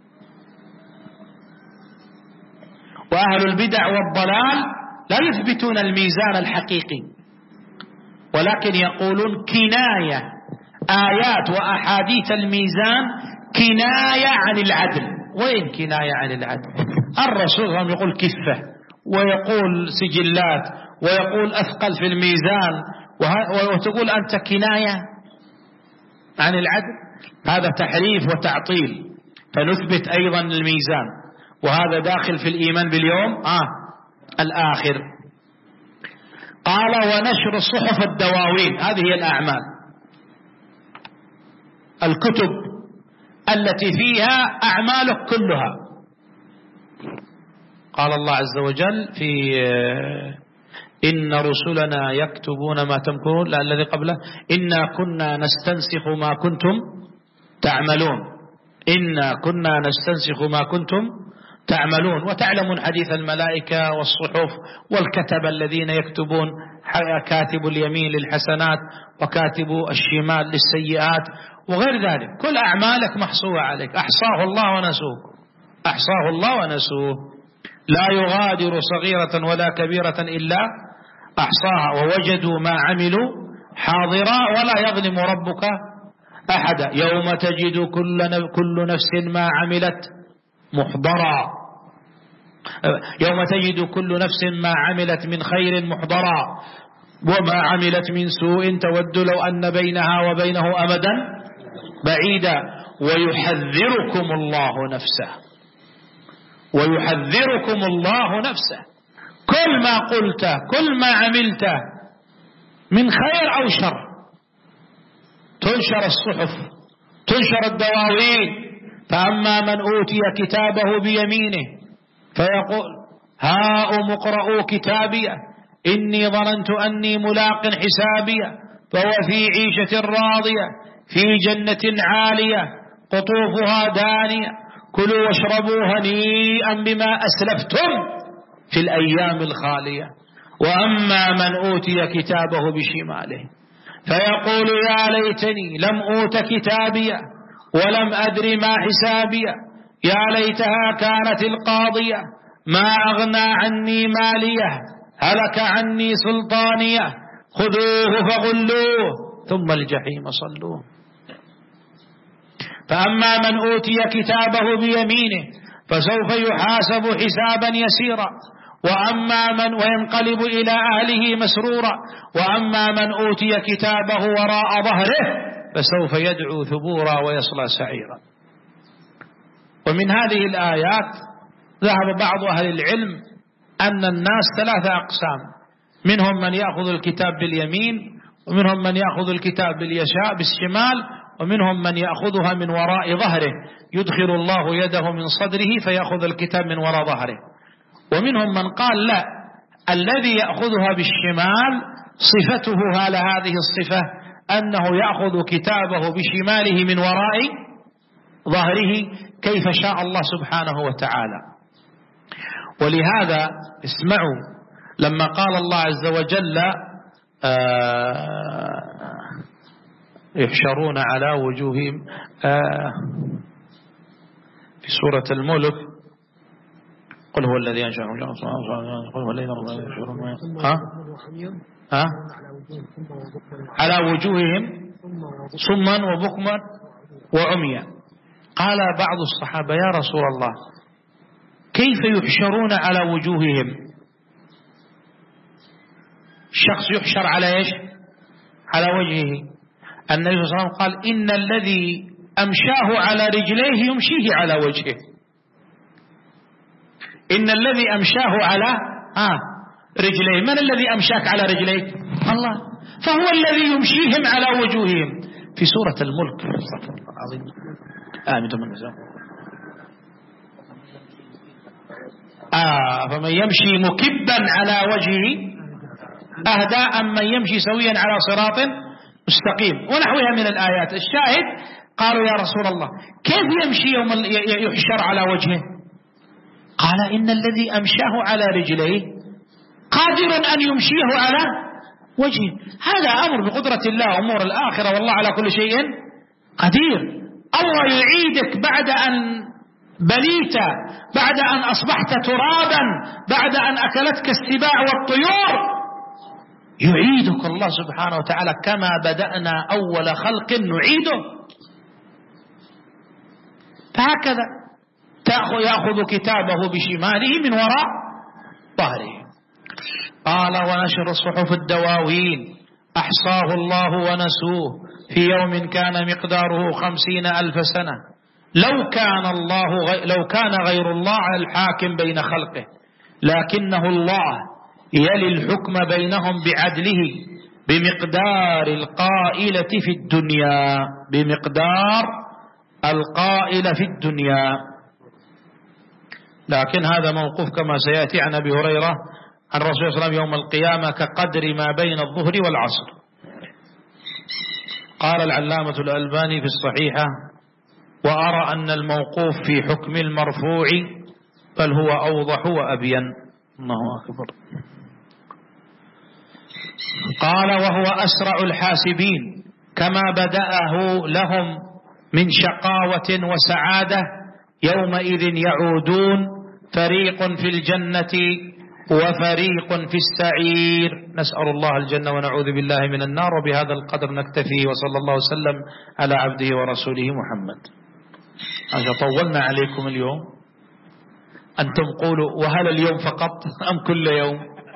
وأهل البدع والضلال لا يثبتون الميزان الحقيقي، ولكن يقولون كناية آيات وأحاديث الميزان كناية عن العدل. وين كناية عن العدل؟ الرسول يقول كفة، ويقول سجلات، ويقول أثقل في الميزان، وتقول أنت كناية عن العدل؟ هذا تحريف وتعطيل. فنثبت أيضا الميزان، وهذا داخل في الإيمان باليوم آه الآخر. قال: ونشر صحف الدواوين، هذه هي الأعمال، الكتب التي فيها أعمالك كلها. قال الله عز وجل في إن رسلنا يكتبون ما تمكرون. لا الذي قبله إنا كنا نستنسخ ما كنتم تعملون. إنا كنا نستنسخ ما كنتم تعملون. وتعلمون حديث الملائكة والصحف والكتب الذين يكتبون، كاتب اليمين للحسنات وكاتب الشمال للسيئات وغير ذلك. كل أعمالك محصوة عليك، أحصاه الله ونسوه، أحصاه الله ونسوه. لا يغادر صغيرة ولا كبيرة إلا أحصاها ووجدوا ما عملوا حاضرا ولا يظلم ربك أحدا. يوم تجد كل نفس ما عملت محضرا، يوم تجد كل نفس ما عملت من خير محضرا وما عملت من سوء تود لو أن بينها وبينه أمدا بعيدا. ويحذركم الله نفسه، ويحذركم الله نفسه. كل ما قلته، كل ما عملته من خير أو شر تنشر الصحف، تنشر الدواوين. فأما من أوتي كتابه بيمينه فيقول هاؤم اقرءوا كتابيه إني ظننت أني ملاق حسابيه فهو في عيشة راضية في جنة عالية قطوفها دانية كلوا واشربوا هنيئا بما أسلفتم في الأيام الخالية. وأما من أوتي كتابه بشماله فيقول يا ليتني لم أوت كتابيه ولم أدر ما حسابيه يا ليتها كانت القاضية ما أغنى عني ماليه هلك عني سلطانيه خذوه فغلوه ثم الجحيم صلوه. فأما من أوتي كتابه بيمينه فسوف يحاسب حسابا يسيرا وأما من وينقلب إلى أهله مسرورا وأما من أوتي كتابه وراء ظهره فسوف يدعو ثبورا ويصلى سعيرا. ومن هذه الآيات ذهب بعض أهل العلم أن الناس ثلاثة أقسام، منهم من يأخذ الكتاب باليمين ومنهم من يأخذ الكتاب باليسار بالشمال ومنهم من يأخذها من وراء ظهره، يدخل الله يده من صدره فيأخذ الكتاب من وراء ظهره. ومنهم من قال لا، الذي يأخذها بالشمال صفته على هذه الصفة أنه يأخذ كتابه بشماله من وراء ظهره كيف شاء الله سبحانه وتعالى. ولهذا اسمعوا لما قال الله عز وجل آه يحشرون على وجوههم آه في سورة الملك قل هو الذي أنشأ قل هو الذي ها ها على وجوههم صما وبكما وعميا. قال بعض الصحابة يا رسول الله كيف يحشرون على وجوههم؟ الشخص يحشر على ايش؟ على وجهه. النبي صلى الله عليه وسلم قال إن الذي أمشاه على رجليه يمشيه على وجهه. إن الذي أمشاه على آه رجليه. من الذي أمشاك على رجليك؟ الله. فهو الذي يمشيهم على وجوههم. في سورة الملك استغفر الله العظيم آمين من النساء آه فمن يمشي مكبا على وجهه أهدى أم من يمشي سويا على صراط مستقيم ونحوها من الآيات. الشاهد قالوا يا رسول الله كيف يمشي يوم يحشر على وجهه؟ قال إن الذي أمشاه على رجليه قادر أن يمشيه على وجهه. هذا أمر بقدرة الله، أمور الآخرة والله على كل شيء قدير. الله يعيدك بعد أن بليت، بعد أن أصبحت ترابا، بعد أن أكلتك السباع والطيور، يعيدك الله سبحانه وتعالى كما بدأنا أول خلق نعيده. فهكذا يأخذ كتابه بشماله من وراء ظهره. قال ونشر الصحف الدواوين أحصاه الله ونسوه في يوم كان مقداره خمسين ألف سنة لو كان الله غي... لو كان غير الله الحاكم بين خلقه لكنه الله يلي الحكم بينهم بعدله بمقدار القائلة في الدنيا بمقدار القائل في الدنيا. لكن هذا موقوف كما سيأتي عن أبي هريرة عن الرسول صلى الله عليه وسلم يوم القيامة كقدر ما بين الظهر والعصر. قال العلامة الألباني في الصحيحة: وأرى أن الموقوف في حكم المرفوع بل هو أوضح وأبين. الله أكبر. قال: وهو أسرع الحاسبين، كما بدأه لهم من شقاوة وسعادة يومئذ يعودون، فريق في الجنة وفريق في السعير. نسأل الله الجنة ونعوذ بالله من النار. وبهذا القدر نكتفي، وصلى الله وسلم على عبده ورسوله محمد. هذا طولنا عليكم اليوم. أنتم قولوا: وهل اليوم فقط أم كل يوم؟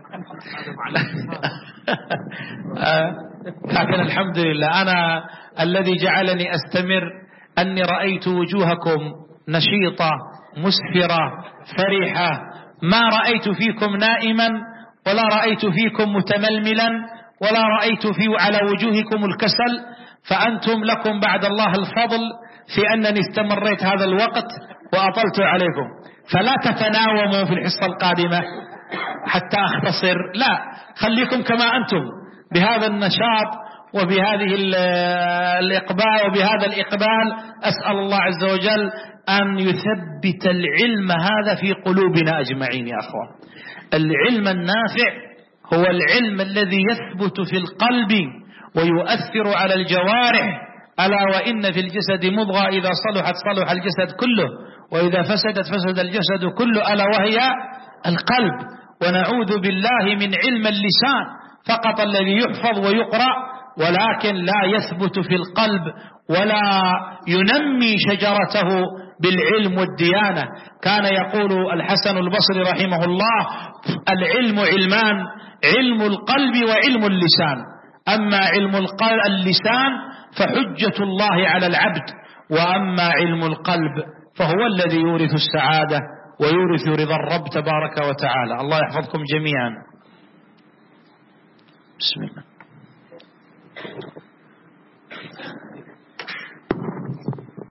لكن الحمد لله، أنا الذي جعلني أستمر أني رأيت وجوهكم نشيطة مسفرة فرحة، ما رأيت فيكم نائما، ولا رأيت فيكم متململا، ولا رأيت في على وجوهكم الكسل. فأنتم لكم بعد الله الفضل في أنني استمريت هذا الوقت وأطلت عليكم. فلا تتناوموا في الحصة القادمة حتى أختصر، لا، خليكم كما أنتم بهذا النشاط وبهذه الإقبال وبهذا الإقبال. أسأل الله عز وجل أن يثبت العلم هذا في قلوبنا أجمعين. يا أخوان، العلم النافع هو العلم الذي يثبت في القلب ويؤثر على الجوارح. ألا وإن في الجسد مضغة إذا صلحت صلح الجسد كله، وإذا فسدت فسد الجسد كله، ألا وهي القلب. ونعوذ بالله من علم اللسان فقط الذي يحفظ ويقرأ، ولكن لا يثبت في القلب ولا ينمي شجرته بالعلم والديانة. كان يقول الحسن البصري رحمه الله: العلم علمان، علم القلب وعلم اللسان. أما علم اللسان فحجة الله على العبد، وأما علم القلب فهو الذي يورث السعادة ويورث رضا الرب تبارك وتعالى. الله يحفظكم جميعا. بسم الله.